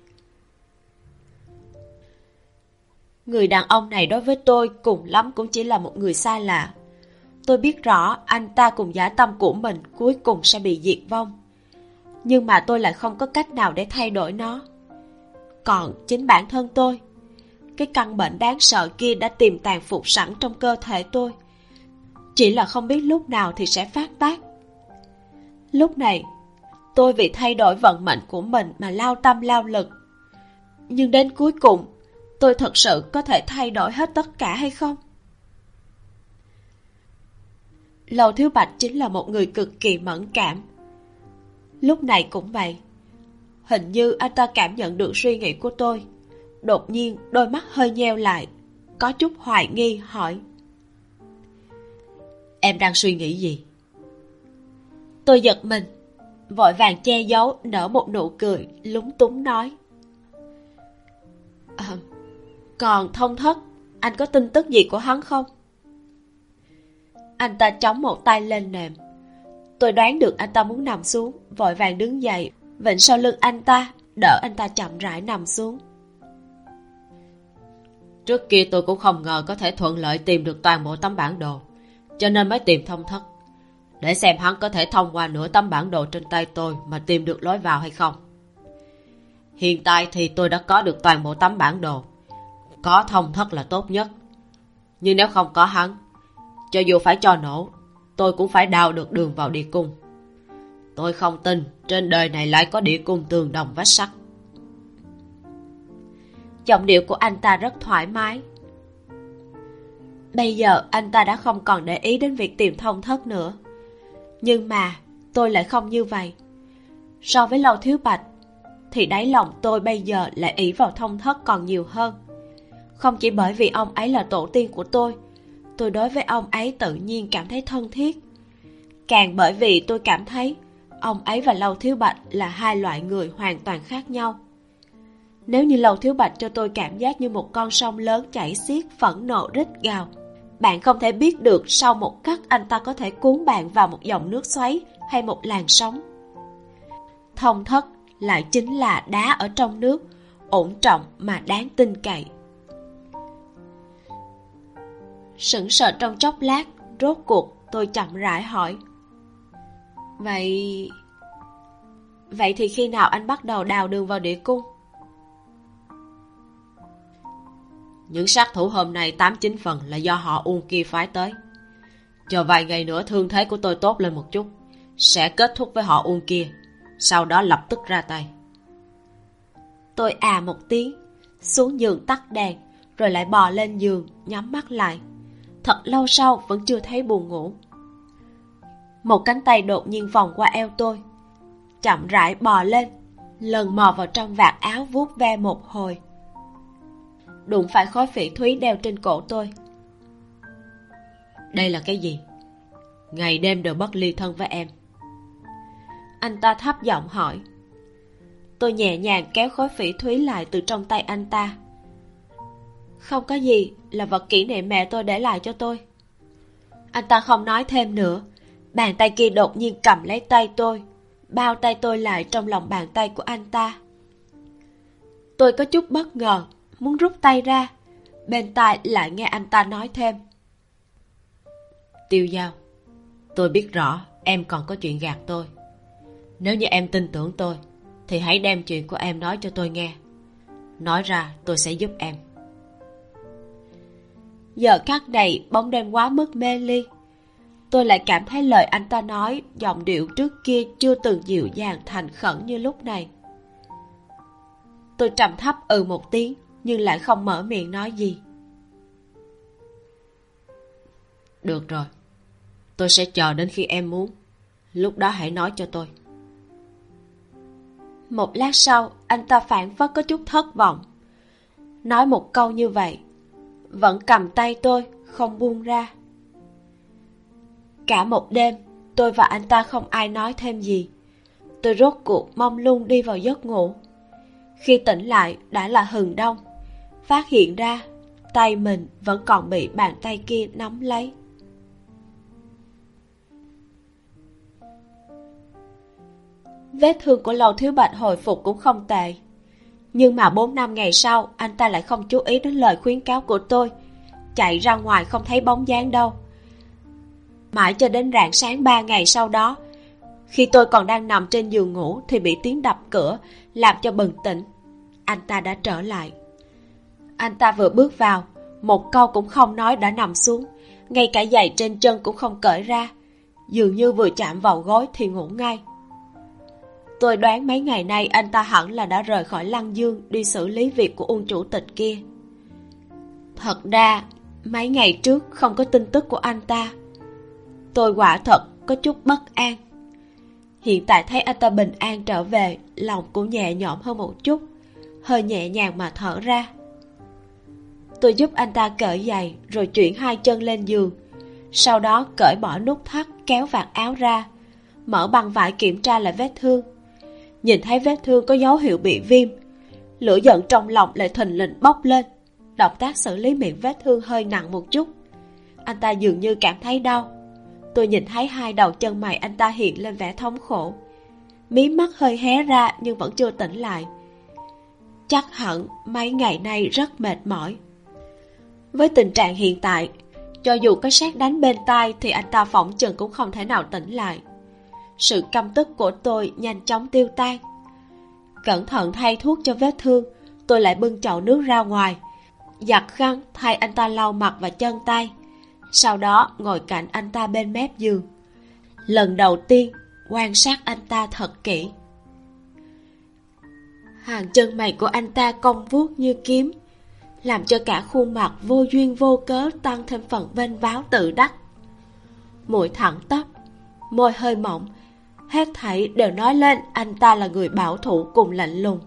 Người đàn ông này đối với tôi cùng lắm cũng chỉ là một người xa lạ. Tôi biết rõ anh ta cùng dã tâm của mình cuối cùng sẽ bị diệt vong, nhưng mà tôi lại không có cách nào để thay đổi nó. Còn chính bản thân tôi, cái căn bệnh đáng sợ kia đã tiềm tàng phục sẵn trong cơ thể tôi, chỉ là không biết lúc nào thì sẽ phát tác. Lúc này, tôi vì thay đổi vận mệnh của mình mà lao tâm lao lực. Nhưng đến cuối cùng, tôi thật sự có thể thay đổi hết tất cả hay không? Lâu Thiếu Bạch chính là một người cực kỳ mẫn cảm. Lúc này cũng vậy. Hình như anh ta cảm nhận được suy nghĩ của tôi. Đột nhiên đôi mắt hơi nheo lại, có chút hoài nghi hỏi: Em đang suy nghĩ gì? Tôi giật mình, vội vàng che giấu, nở một nụ cười, lúng túng nói: Còn Thông Thất, anh có tin tức gì của hắn không? Anh ta chống một tay lên nệm. Tôi đoán được anh ta muốn nằm xuống, vội vàng đứng dậy, vịnh sau lưng anh ta, đỡ anh ta chậm rãi nằm xuống. Trước kia tôi cũng không ngờ có thể thuận lợi tìm được toàn bộ tấm bản đồ, cho nên mới tìm Thông Thất, để xem hắn có thể thông qua nửa tấm bản đồ trên tay tôi mà tìm được lối vào hay không. Hiện tại thì tôi đã có được toàn bộ tấm bản đồ. Có Thông Thất là tốt nhất, nhưng nếu không có hắn, cho dù phải cho nổ, tôi cũng phải đào được đường vào địa cung. Tôi không tin trên đời này lại có địa cung tường đồng vách sắt. Giọng điệu của anh ta rất thoải mái. Bây giờ anh ta đã không còn để ý đến việc tìm Thông Thất nữa. Nhưng mà tôi lại không như vậy. So với Lâu Thiếu Bạch, thì đáy lòng tôi bây giờ lại ỷ vào Thông Thất còn nhiều hơn. Không chỉ bởi vì ông ấy là tổ tiên của tôi đối với ông ấy tự nhiên cảm thấy thân thiết. Càng bởi vì tôi cảm thấy ông ấy và Lâu Thiếu Bạch là hai loại người hoàn toàn khác nhau. Nếu như Lâu Thiếu Bạch cho tôi cảm giác như một con sông lớn chảy xiết, phẫn nộ rít gào, bạn không thể biết được sau một khắc anh ta có thể cuốn bạn vào một dòng nước xoáy hay một làn sóng. Thông Thất lại chính là đá ở trong nước, ổn trọng mà đáng tin cậy. Sững sờ trong chốc lát, rốt cuộc tôi chậm rãi hỏi: Vậy thì khi nào anh bắt đầu đào đường vào địa cung? Những sát thủ hôm nay 89 phần là do họ Uông kia phái tới. Chờ vài ngày nữa thương thế của tôi tốt lên một chút, sẽ kết thúc với họ Uông kia, sau đó lập tức ra tay. Tôi một tiếng, xuống giường tắt đèn, rồi lại bò lên giường, nhắm mắt lại. Thật lâu sau vẫn chưa thấy buồn ngủ. Một cánh tay đột nhiên vòng qua eo tôi, chậm rãi bò lên, lần mò vào trong vạt áo vuốt ve một hồi. Đụng phải khối phỉ thúy đeo trên cổ tôi. Đây là cái gì? Ngày đêm đều bất ly thân với em. Anh ta thấp giọng hỏi. Tôi nhẹ nhàng kéo khối phỉ thúy lại từ trong tay anh ta. Không có gì, là vật kỷ niệm mẹ tôi để lại cho tôi. Anh ta không nói thêm nữa. Bàn tay kia đột nhiên cầm lấy tay tôi, bao tay tôi lại trong lòng bàn tay của anh ta. Tôi có chút bất ngờ, muốn rút tay ra. Bên tai lại nghe anh ta nói thêm. Tiêu Giao, tôi biết rõ em còn có chuyện gạt tôi. Nếu như em tin tưởng tôi, thì hãy đem chuyện của em nói cho tôi nghe. Nói ra tôi sẽ giúp em. Giờ khắc này bóng đêm quá mức mê ly. Tôi lại cảm thấy lời anh ta nói, giọng điệu trước kia chưa từng dịu dàng thành khẩn như lúc này. Tôi trầm thấp một tiếng, nhưng lại không mở miệng nói gì. Được rồi, tôi sẽ chờ đến khi em muốn. Lúc đó hãy nói cho tôi. Một lát sau, anh ta phảng phất có chút thất vọng. Nói một câu như vậy, vẫn cầm tay tôi, không buông ra. Cả một đêm, tôi và anh ta không ai nói thêm gì. Tôi rốt cuộc mông lung đi vào giấc ngủ. Khi tỉnh lại đã là hừng đông. Phát hiện ra, tay mình vẫn còn bị bàn tay kia nắm lấy. Vết thương của Lầu Thiếu Bạch hồi phục cũng không tệ. Nhưng mà 4-5 ngày sau, anh ta lại không chú ý đến lời khuyến cáo của tôi. Chạy ra ngoài không thấy bóng dáng đâu. Mãi cho đến rạng sáng 3 ngày sau đó, khi tôi còn đang nằm trên giường ngủ thì bị tiếng đập cửa làm cho bừng tỉnh. Anh ta đã trở lại. Anh ta vừa bước vào, một câu cũng không nói đã nằm xuống, ngay cả giày trên chân cũng không cởi ra, dường như vừa chạm vào gối thì ngủ ngay. Tôi đoán mấy ngày nay anh ta hẳn là đã rời khỏi Lăng Dương đi xử lý việc của Uông chủ tịch kia. Thật ra mấy ngày trước không có tin tức của anh ta. Tôi quả thật có chút bất an. Hiện tại thấy anh ta bình an trở về, lòng cũng nhẹ nhõm hơn một chút, hơi nhẹ nhàng mà thở ra. Tôi giúp anh ta cởi giày rồi chuyển hai chân lên giường, sau đó cởi bỏ nút thắt, kéo vạt áo ra, mở băng vải kiểm tra lại vết thương. Nhìn thấy vết thương có dấu hiệu bị viêm, lửa giận trong lòng lại thình lình bốc lên. Động tác xử lý miệng vết thương hơi nặng một chút. Anh ta dường như cảm thấy đau. Tôi nhìn thấy hai đầu chân mày anh ta hiện lên vẻ thống khổ, mí mắt hơi hé ra nhưng vẫn chưa tỉnh lại. Chắc hẳn mấy ngày nay rất mệt mỏi. Với tình trạng hiện tại, cho dù có sét đánh bên tai thì anh ta phỏng chừng cũng không thể nào tỉnh lại. Sự căm tức của tôi nhanh chóng tiêu tan. Cẩn thận thay thuốc cho vết thương, tôi lại bưng chậu nước ra ngoài, giặt khăn thay anh ta lau mặt và chân tay. Sau đó ngồi cạnh anh ta bên mép giường. Lần đầu tiên quan sát anh ta thật kỹ. Hàng chân mày của anh ta cong vuốt như kiếm, làm cho cả khuôn mặt vô duyên vô cớ tăng thêm phần vênh váo tự đắc. Mũi thẳng tắp, môi hơi mỏng, hết thảy đều nói lên anh ta là người bảo thủ cùng lạnh lùng.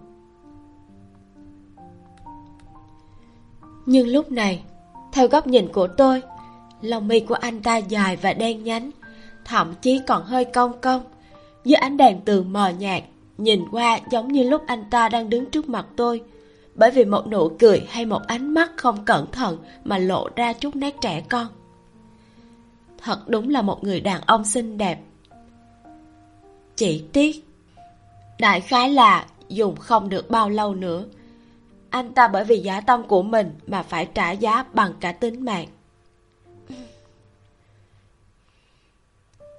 Nhưng lúc này, theo góc nhìn của tôi, lông mi của anh ta dài và đen nhánh, thậm chí còn hơi cong cong. Dưới ánh đèn tường mờ nhạt, nhìn qua giống như lúc anh ta đang đứng trước mặt tôi, bởi vì một nụ cười hay một ánh mắt không cẩn thận mà lộ ra chút nét trẻ con. Thật đúng là một người đàn ông xinh đẹp. Chỉ tiếc, đại khái là dùng không được bao lâu nữa. Anh ta bởi vì dã tâm của mình mà phải trả giá bằng cả tính mạng.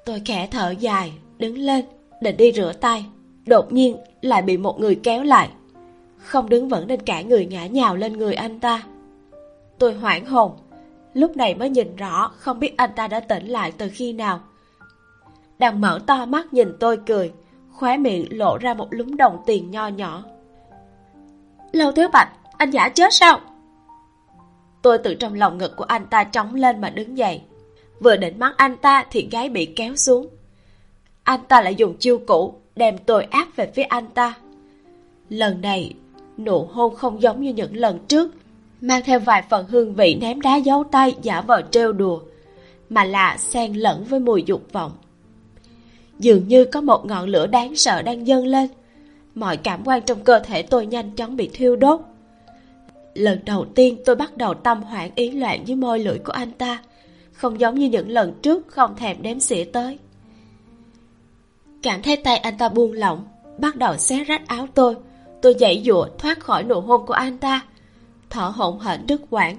Tôi khẽ thở dài, đứng lên, định đi rửa tay. Đột nhiên lại bị một người kéo lại. Không đứng vững nên cả người ngã nhào lên người anh ta. Tôi hoảng hồn, lúc này mới nhìn rõ không biết anh ta đã tỉnh lại từ khi nào. Đang mở to mắt nhìn tôi cười, khóe miệng lộ ra một lúm đồng tiền nho nhỏ. Lâu Thiếu Bạch, anh giả chết sao? Tôi từ trong lòng ngực của anh ta trống lên mà đứng dậy. Vừa định mắng anh ta thì gáy bị kéo xuống. Anh ta lại dùng chiêu cũ đem tôi áp về phía anh ta. Lần này nụ hôn không giống như những lần trước, mang theo vài phần hương vị ném đá giấu tay giả vờ trêu đùa, mà là xen lẫn với mùi dục vọng. Dường như có một ngọn lửa đáng sợ đang dâng lên. Mọi cảm quan trong cơ thể tôi nhanh chóng bị thiêu đốt. Lần đầu tiên tôi bắt đầu tâm hoảng ý loạn với môi lưỡi của anh ta, không giống như những lần trước không thèm đếm xỉa tới. Cảm thấy tay anh ta buông lỏng, bắt đầu xé rách áo tôi giãy giụa thoát khỏi nụ hôn của anh ta, thở hổn hển đứt quãng.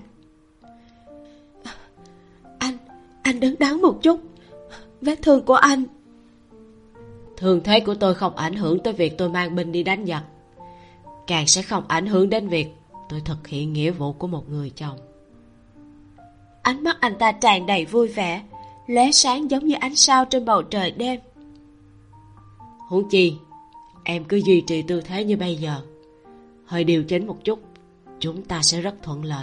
Anh đứng đắn một chút, vết thương của anh. Thương thế của tôi không ảnh hưởng tới việc tôi mang binh đi đánh giặc, càng sẽ không ảnh hưởng đến việc tôi thực hiện nghĩa vụ của một người chồng. Ánh mắt anh ta tràn đầy vui vẻ, lóe sáng giống như ánh sao trên bầu trời đêm. Huống chi em cứ duy trì tư thế như bây giờ, hơi điều chỉnh một chút, chúng ta sẽ rất thuận lợi.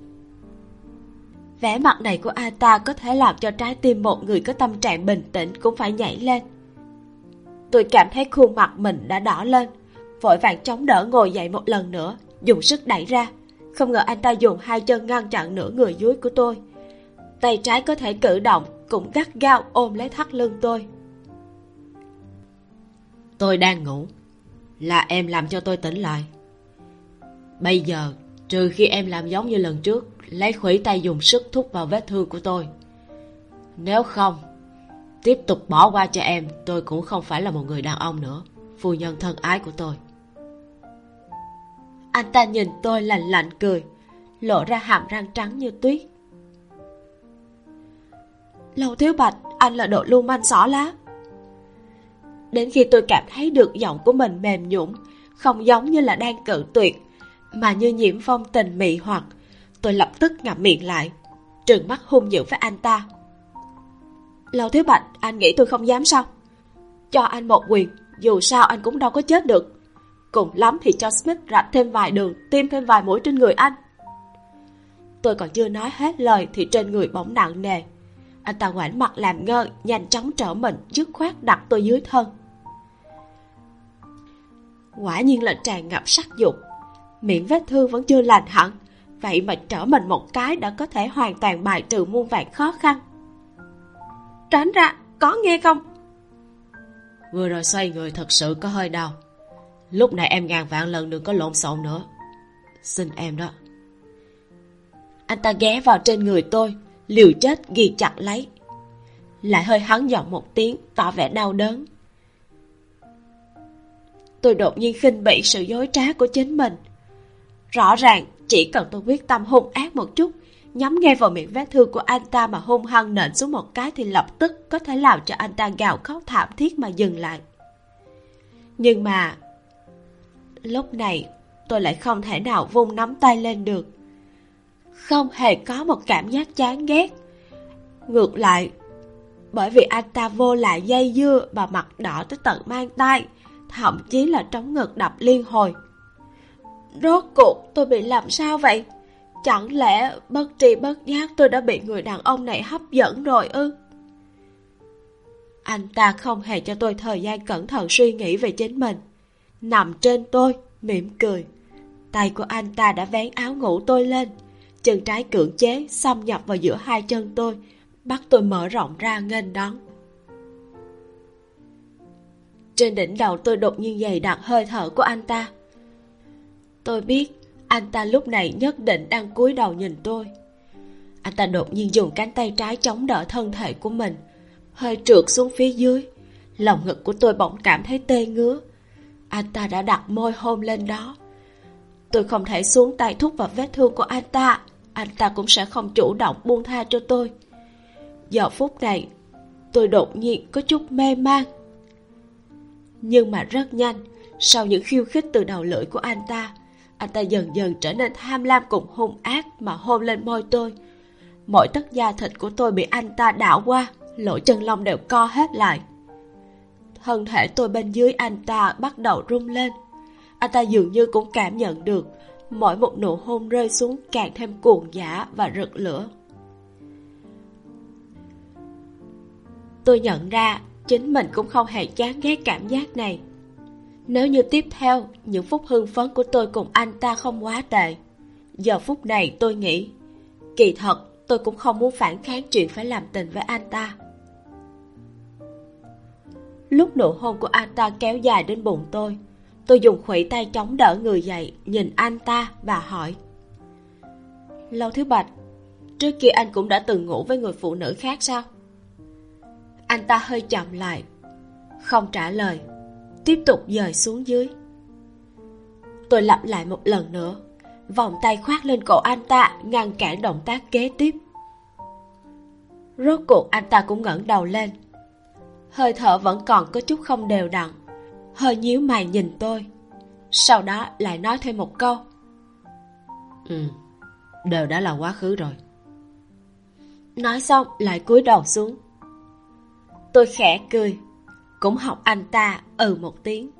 Vẻ mặt này của anh ta có thể làm cho trái tim một người có tâm trạng bình tĩnh cũng phải nhảy lên. Tôi cảm thấy khuôn mặt mình đã đỏ lên, vội vàng chống đỡ ngồi dậy một lần nữa, dùng sức đẩy ra. Không ngờ anh ta dùng hai chân ngăn chặn nửa người dưới của tôi. Tay trái có thể cử động cũng gắt gao ôm lấy thắt lưng tôi. Tôi đang ngủ, là em làm cho tôi tỉnh lại. Bây giờ trừ khi em làm giống như lần trước, lấy khuỷu tay dùng sức thúc vào vết thương của tôi. Nếu không, tiếp tục bỏ qua cho em, tôi cũng không phải là một người đàn ông nữa, phu nhân thân ái của tôi. Anh ta nhìn tôi lạnh lạnh cười, lộ ra hàm răng trắng như tuyết. Lâu Thiếu Bạch, anh là đồ lưu manh xỏ lá. Đến khi tôi cảm thấy được giọng của mình mềm nhũn, không giống như là đang cự tuyệt, mà như nhiễm phong tình mị hoặc, tôi lập tức ngậm miệng lại, trừng mắt hung dữ với anh ta. Lâu Thiếu Bạch, anh nghĩ tôi không dám sao? Cho anh một quyền, dù sao anh cũng đâu có chết được. Cùng lắm thì cho Smith rạch thêm vài đường, tiêm thêm vài mũi trên người anh. Tôi còn chưa nói hết lời thì trên người bỗng nặng nề. Anh ta ngoảnh mặt làm ngơ, nhanh chóng trở mình, dứt khoát đặt tôi dưới thân. Quả nhiên là tràn ngập sắc dục. Miệng vết thương vẫn chưa lành hẳn, vậy mà trở mình một cái đã có thể hoàn toàn bài trừ muôn vàn khó khăn. Tránh ra, có nghe không? Vừa rồi xoay người thật sự có hơi đau. Lúc này em ngàn vạn lần đừng có lộn xộn nữa, xin em đó. Anh ta ghé vào trên người tôi, liều chết ghi chặt lấy, lại hơi hắn giọng một tiếng tỏ vẻ đau đớn. Tôi đột nhiên khinh bỉ sự dối trá của chính mình. Rõ ràng chỉ cần tôi quyết tâm hung ác một chút, nhắm ngay vào miệng vết thương của anh ta mà hung hăng nện xuống một cái thì lập tức có thể làm cho anh ta gào khóc thảm thiết mà dừng lại. Nhưng mà lúc này tôi lại không thể nào vung nắm tay lên được. Không hề có một cảm giác chán ghét. Ngược lại, bởi vì anh ta vô lại dây dưa và mặt đỏ tới tận mang tai, thậm chí là trống ngực đập liên hồi. Rốt cuộc tôi bị làm sao vậy? Chẳng lẽ bất tri bất giác tôi đã bị người đàn ông này hấp dẫn rồi ư? Anh ta không hề cho tôi thời gian cẩn thận suy nghĩ về chính mình. Nằm trên tôi, mỉm cười. Tay của anh ta đã vén áo ngủ tôi lên, chân trái cưỡng chế xâm nhập vào giữa hai chân tôi, bắt tôi mở rộng ra nghênh đón. Trên đỉnh đầu tôi đột nhiên dày đặc hơi thở của anh ta. Tôi biết anh ta lúc này nhất định đang cúi đầu nhìn tôi. Anh ta đột nhiên dùng cánh tay trái chống đỡ thân thể của mình, hơi trượt xuống phía dưới. Lòng ngực của tôi bỗng cảm thấy tê ngứa. Anh ta đã đặt môi hôn lên đó. Tôi không thể xuống tay thúc vào vết thương của anh ta cũng sẽ không chủ động buông tha cho tôi. Giờ phút này tôi đột nhiên có chút mê man. Nhưng mà rất nhanh, sau những khiêu khích từ đầu lưỡi của anh ta dần dần trở nên tham lam cùng hung ác mà hôn lên môi tôi. Mỗi tấc da thịt của tôi bị anh ta đảo qua, lỗ chân lông đều co hết lại. Thân thể tôi bên dưới anh ta bắt đầu rung lên. Anh ta dường như cũng cảm nhận được, mỗi một nụ hôn rơi xuống càng thêm cuồng dã và rực lửa. Tôi nhận ra chính mình cũng không hề chán ghét cảm giác này. Nếu như tiếp theo, những phút hưng phấn của tôi cùng anh ta không quá tệ. Giờ phút này tôi nghĩ, kỳ thật tôi cũng không muốn phản kháng chuyện phải làm tình với anh ta. Lúc nụ hôn của anh ta kéo dài đến bụng tôi dùng khuỷu tay chống đỡ người dậy, nhìn anh ta và hỏi: Lâu Thiếu Bạch, trước kia anh cũng đã từng ngủ với người phụ nữ khác sao? Anh ta hơi chậm lại, không trả lời, tiếp tục dời xuống dưới. Tôi lặp lại một lần nữa, vòng tay khoác lên cổ anh ta ngăn cản động tác kế tiếp. Rốt cuộc anh ta cũng ngẩng đầu lên, hơi thở vẫn còn có chút không đều đặn, hơi nhíu mày nhìn tôi, sau đó lại nói thêm một câu: Đều đã là quá khứ rồi. Nói xong lại cúi đầu xuống. Tôi khẽ cười, cũng học anh ta một tiếng.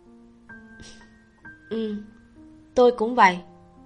Tôi cũng vậy.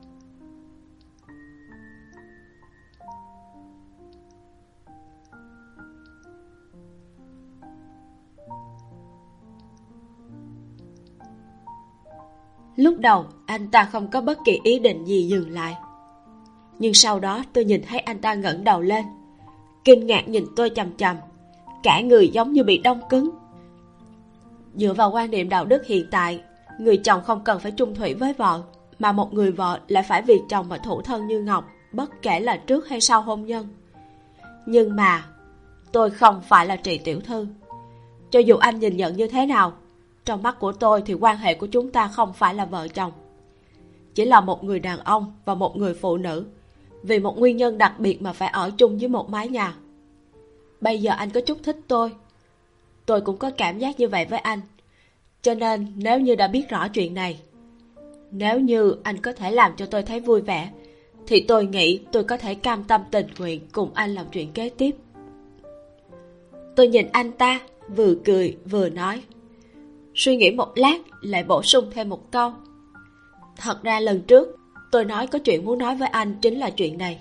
Lúc đầu anh ta không có bất kỳ ý định gì dừng lại, nhưng sau đó tôi nhìn thấy anh ta ngẩng đầu lên, kinh ngạc nhìn tôi chằm chằm, cả người giống như bị đông cứng. Dựa vào quan niệm đạo đức hiện tại, người chồng không cần phải chung thủy với vợ, mà một người vợ lại phải vì chồng mà thủ thân như ngọc, bất kể là trước hay sau hôn nhân. Nhưng mà tôi không phải là Trì tiểu thư. Cho dù anh nhìn nhận như thế nào, trong mắt của tôi thì quan hệ của chúng ta không phải là vợ chồng, chỉ là một người đàn ông và một người phụ nữ, vì một nguyên nhân đặc biệt mà phải ở chung dưới một mái nhà. Bây giờ anh có chút thích tôi cũng có cảm giác như vậy với anh. Cho nên nếu như đã biết rõ chuyện này, nếu như anh có thể làm cho tôi thấy vui vẻ, thì tôi nghĩ tôi có thể cam tâm tình nguyện cùng anh làm chuyện kế tiếp. Tôi nhìn anh ta, vừa cười vừa nói. Suy nghĩ một lát, lại bổ sung thêm một câu: Thật ra lần trước tôi nói có chuyện muốn nói với anh chính là chuyện này.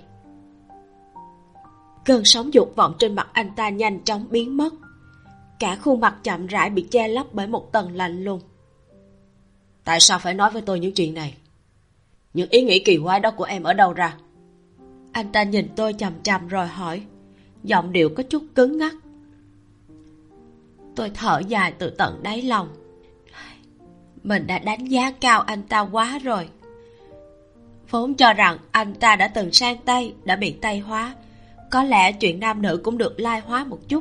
Cơn sóng dục vọng trên mặt anh ta nhanh chóng biến mất, cả khuôn mặt chậm rãi bị che lấp bởi một tầng lạnh lùng. Tại sao phải nói với tôi những chuyện này? Những ý nghĩ kỳ quái đó của em ở đâu ra? Anh ta nhìn tôi chằm chằm rồi hỏi, giọng điệu có chút cứng ngắc. Tôi thở dài từ tận đáy lòng. Mình đã đánh giá cao anh ta quá rồi. Vốn cho rằng anh ta đã từng sang Tây, đã bị Tây hóa, có lẽ chuyện nam nữ cũng được Lai hóa một chút.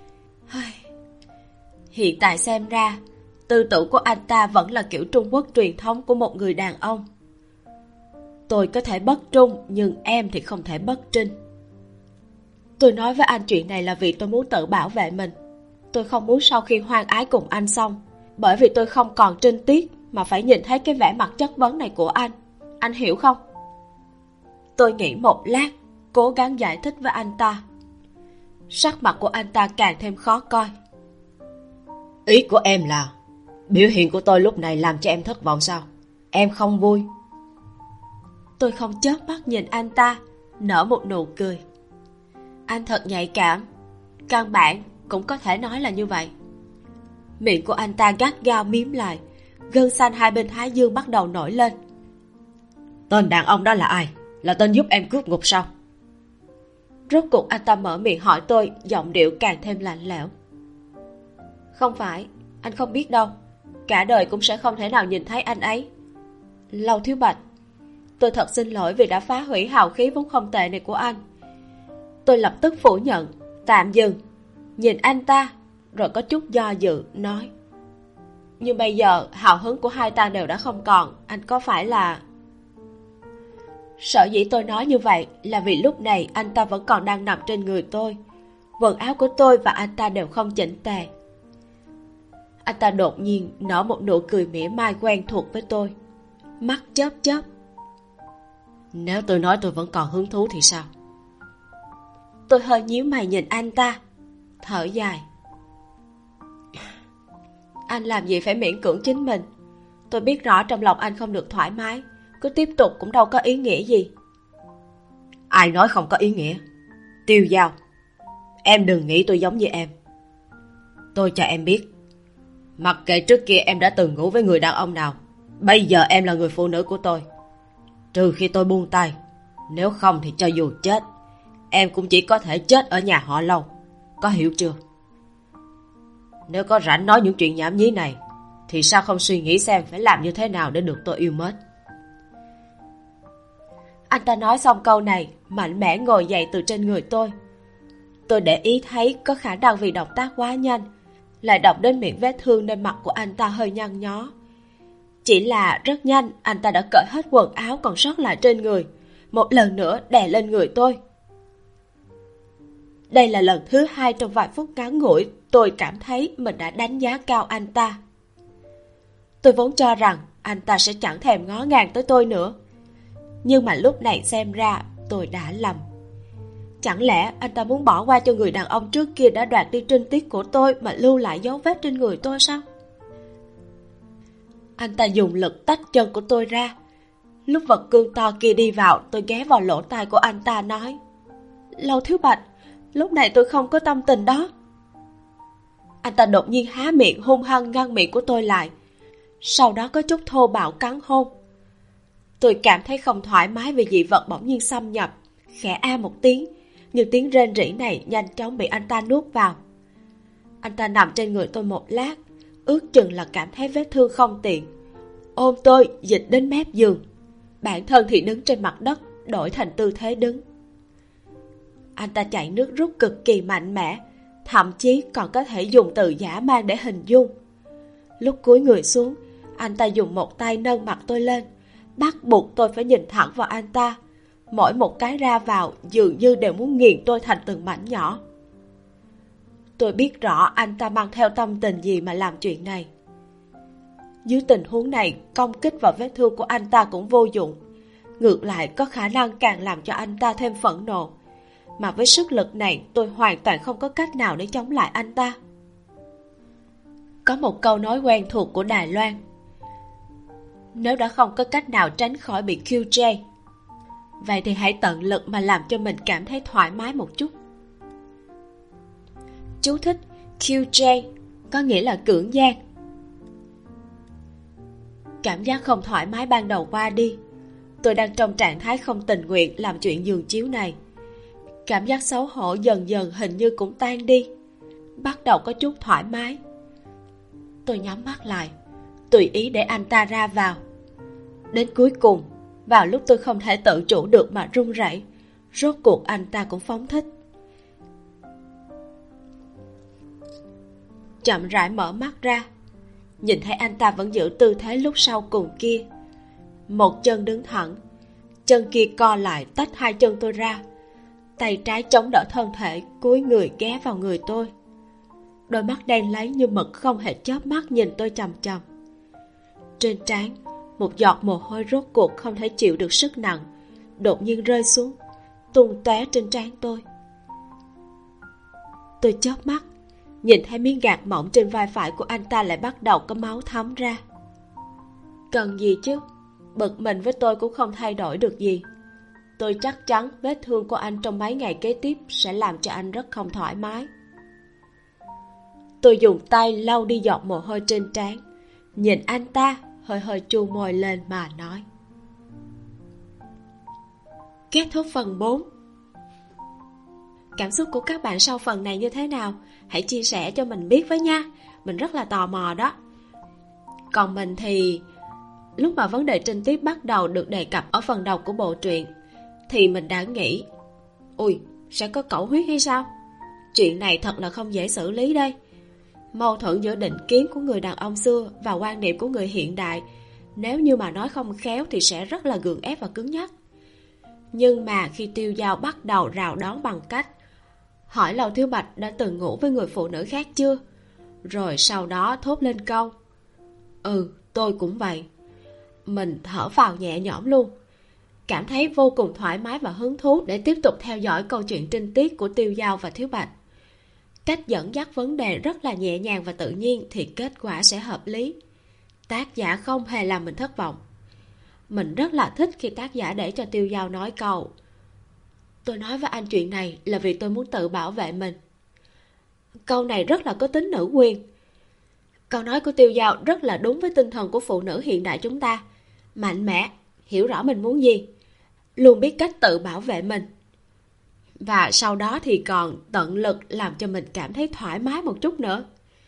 Hiện tại xem ra, tư tưởng của anh ta vẫn là kiểu Trung Quốc truyền thống của một người đàn ông. Tôi có thể bất trung, nhưng em thì không thể bất trinh. Tôi nói với anh chuyện này là vì tôi muốn tự bảo vệ mình. Tôi không muốn sau khi hoan ái cùng anh xong, bởi vì tôi không còn trinh tiết mà phải nhìn thấy cái vẻ mặt chất vấn này của anh. Anh hiểu không? Tôi nghĩ một lát, cố gắng giải thích với anh ta. Sắc mặt của anh ta càng thêm khó coi. Ý của em là biểu hiện của tôi lúc này làm cho em thất vọng sao? Em không vui? Tôi không chớp mắt nhìn anh ta, nở một nụ cười. Anh thật nhạy cảm, căn bản cũng có thể nói là như vậy. Miệng của anh ta gắt gao mím lại, gân xanh hai bên thái dương bắt đầu nổi lên. Tên đàn ông đó là ai? Là tên giúp em cướp ngục sao? Rốt cuộc anh ta mở miệng hỏi tôi, giọng điệu càng thêm lạnh lẽo. Không phải, anh không biết đâu. Cả đời cũng sẽ không thể nào nhìn thấy anh ấy. Lâu Thiếu Bạch, tôi thật xin lỗi vì đã phá hủy hào khí vốn không tệ này của anh. Tôi lập tức phủ nhận, tạm dừng, nhìn anh ta, rồi có chút do dự, nói. Nhưng bây giờ hào hứng của hai ta đều đã không còn, anh có phải là... Sở dĩ tôi nói như vậy là vì lúc này anh ta vẫn còn đang nằm trên người tôi. Quần áo của tôi và anh ta đều không chỉnh tề. Anh ta đột nhiên nở một nụ cười mỉa mai quen thuộc với tôi, mắt chớp chớp. Nếu tôi nói tôi vẫn còn hứng thú thì sao? Tôi hơi nhíu mày nhìn anh ta, thở dài. Anh làm gì phải miễn cưỡng chính mình. Tôi biết rõ trong lòng anh không được thoải mái, cứ tiếp tục cũng đâu có ý nghĩa gì. Ai nói không có ý nghĩa? Tiêu Giao, em đừng nghĩ tôi giống như em. Tôi cho em biết, mặc kệ trước kia em đã từng ngủ với người đàn ông nào, bây giờ em là người phụ nữ của tôi. Trừ khi tôi buông tay, nếu không thì cho dù chết, em cũng chỉ có thể chết ở nhà họ Lâu. Có hiểu chưa? Nếu có rảnh nói những chuyện nhảm nhí này, thì sao không suy nghĩ xem phải làm như thế nào để được tôi yêu mến? Anh ta nói xong câu này, mạnh mẽ ngồi dậy từ trên người tôi. Tôi để ý thấy có khả năng vì động tác quá nhanh, lại động đến miệng vết thương nên mặt của anh ta hơi nhăn nhó. Chỉ là rất nhanh, anh ta đã cởi hết quần áo còn sót lại trên người, một lần nữa đè lên người tôi. Đây là lần thứ 2 trong vài phút ngắn ngủi tôi cảm thấy mình đã đánh giá cao anh ta. Tôi vốn cho rằng anh ta sẽ chẳng thèm ngó ngàng tới tôi nữa, nhưng mà lúc này xem ra tôi đã lầm. Chẳng lẽ anh ta muốn bỏ qua cho người đàn ông trước kia đã đoạt đi trinh tiết của tôi mà lưu lại dấu vết trên người tôi sao? Anh ta dùng lực tách chân của tôi ra. Lúc vật cương to kia đi vào, tôi ghé vào lỗ tai của anh ta nói: Lâu Thiếu Bạch, lúc này tôi không có tâm tình đó. Anh ta đột nhiên há miệng hung hăng ngăn miệng của tôi lại, sau đó có chút thô bạo cắn hôn. Tôi cảm thấy không thoải mái vì dị vật bỗng nhiên xâm nhập, khẽ a một tiếng, nhưng tiếng rên rỉ này nhanh chóng bị anh ta nuốt vào. Anh ta nằm trên người tôi một lát, ước chừng là cảm thấy vết thương không tiện, ôm tôi dịch đến mép giường, bản thân thì đứng trên mặt đất, đổi thành tư thế đứng. Anh ta chảy nước rút cực kỳ mạnh mẽ, thậm chí còn có thể dùng từ dã man để hình dung. Lúc cúi người xuống, anh ta dùng một tay nâng mặt tôi lên, bắt buộc tôi phải nhìn thẳng vào anh ta. Mỗi một cái ra vào dường như đều muốn nghiền tôi thành từng mảnh nhỏ. Tôi biết rõ anh ta mang theo tâm tình gì mà làm chuyện này. Dưới tình huống này, công kích vào vết thương của anh ta cũng vô dụng, ngược lại có khả năng càng làm cho anh ta thêm phẫn nộ. Mà với sức lực này, tôi hoàn toàn không có cách nào để chống lại anh ta. Có một câu nói quen thuộc của Đài Loan: nếu đã không có cách nào tránh khỏi bị QJ, vậy thì hãy tận lực mà làm cho mình cảm thấy thoải mái một chút. Chú thích: QJ có nghĩa là cưỡng gian. Cảm giác không thoải mái ban đầu qua đi, tôi đang trong trạng thái không tình nguyện làm chuyện giường chiếu này. Cảm giác xấu hổ dần dần hình như cũng tan đi, bắt đầu có chút thoải mái. Tôi nhắm mắt lại, tùy ý để anh ta ra vào. Đến cuối cùng, vào lúc tôi không thể tự chủ được mà run rẩy, rốt cuộc anh ta cũng phóng thích. Chậm rãi mở mắt ra, nhìn thấy anh ta vẫn giữ tư thế lúc sau cùng kia. Một chân đứng thẳng, chân kia co lại tách hai chân tôi ra, tay trái chống đỡ thân thể, cúi người ghé vào người tôi. Đôi mắt đen láy như mực không hề chớp mắt nhìn tôi chằm chằm. Trên trán, một giọt mồ hôi rốt cuộc không thể chịu được sức nặng, đột nhiên rơi xuống, tung tóe trên trán tôi. Tôi chớp mắt, nhìn thấy miếng gạc mỏng trên vai phải của anh ta lại bắt đầu có máu thấm ra. Cần gì chứ, bực mình với tôi cũng không thay đổi được gì. Tôi chắc chắn vết thương của anh trong mấy ngày kế tiếp sẽ làm cho anh rất không thoải mái. Tôi dùng tay lau đi giọt mồ hôi trên trán, nhìn anh ta hơi hơi chu môi lên mà nói: Kết thúc phần 4. Cảm xúc của các bạn sau phần này như thế nào? Hãy chia sẻ cho mình biết với nha, mình rất là tò mò đó. Còn mình thì lúc mà vấn đề trinh tiết bắt đầu được đề cập ở phần đầu của bộ truyện thì mình đã nghĩ: ui, sẽ có cẩu huyết hay sao? Chuyện này thật là không dễ xử lý đây. Mâu thuẫn giữa định kiến của người đàn ông xưa và quan niệm của người hiện đại, nếu như mà nói không khéo thì sẽ rất là gượng ép và cứng nhắc. Nhưng mà khi Tiêu Giao bắt đầu rào đón bằng cách: hỏi Lâu Thiếu Bạch đã từng ngủ với người phụ nữ khác chưa, rồi sau đó thốt lên câu tôi cũng vậy. Mình thở phào nhẹ nhõm luôn, cảm thấy vô cùng thoải mái và hứng thú để tiếp tục theo dõi câu chuyện trinh tiết của Tiêu Dao và Thiếu Bạch. Cách dẫn dắt vấn đề rất là nhẹ nhàng và tự nhiên thì kết quả sẽ hợp lý. Tác giả không hề làm mình thất vọng. Mình rất là thích khi tác giả để cho Tiêu Dao nói câu tôi nói với anh chuyện này là vì tôi muốn tự bảo vệ mình. Câu này rất là có tính nữ quyền. Câu nói của Tiêu Dao rất là đúng với tinh thần của phụ nữ hiện đại chúng ta. Mạnh mẽ, hiểu rõ mình muốn gì, luôn biết cách tự bảo vệ mình. Và sau đó thì còn tận lực làm cho mình cảm thấy thoải mái một chút nữa.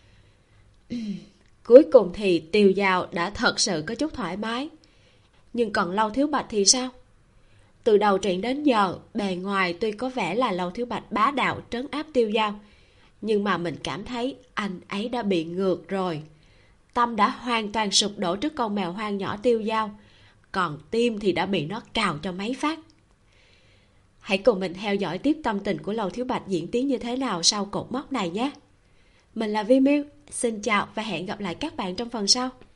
Cuối cùng thì Tiêu Dao đã thật sự có chút thoải mái. Nhưng còn Lâu Thiếu Bạch thì sao? Từ đầu truyện đến giờ, bề ngoài tuy có vẻ là Lâu Thiếu Bạch bá đạo trấn áp Tiêu Dao, nhưng mà mình cảm thấy anh ấy đã bị ngược rồi. Tâm đã hoàn toàn sụp đổ trước con mèo hoang nhỏ Tiêu Dao, còn tim thì đã bị nó cào cho mấy phát. Hãy cùng mình theo dõi tiếp tâm tình của Lâu Thiếu Bạch diễn tiến như thế nào sau cột mốc này nhé. Mình là Vi Miu, xin chào và hẹn gặp lại các bạn trong phần sau.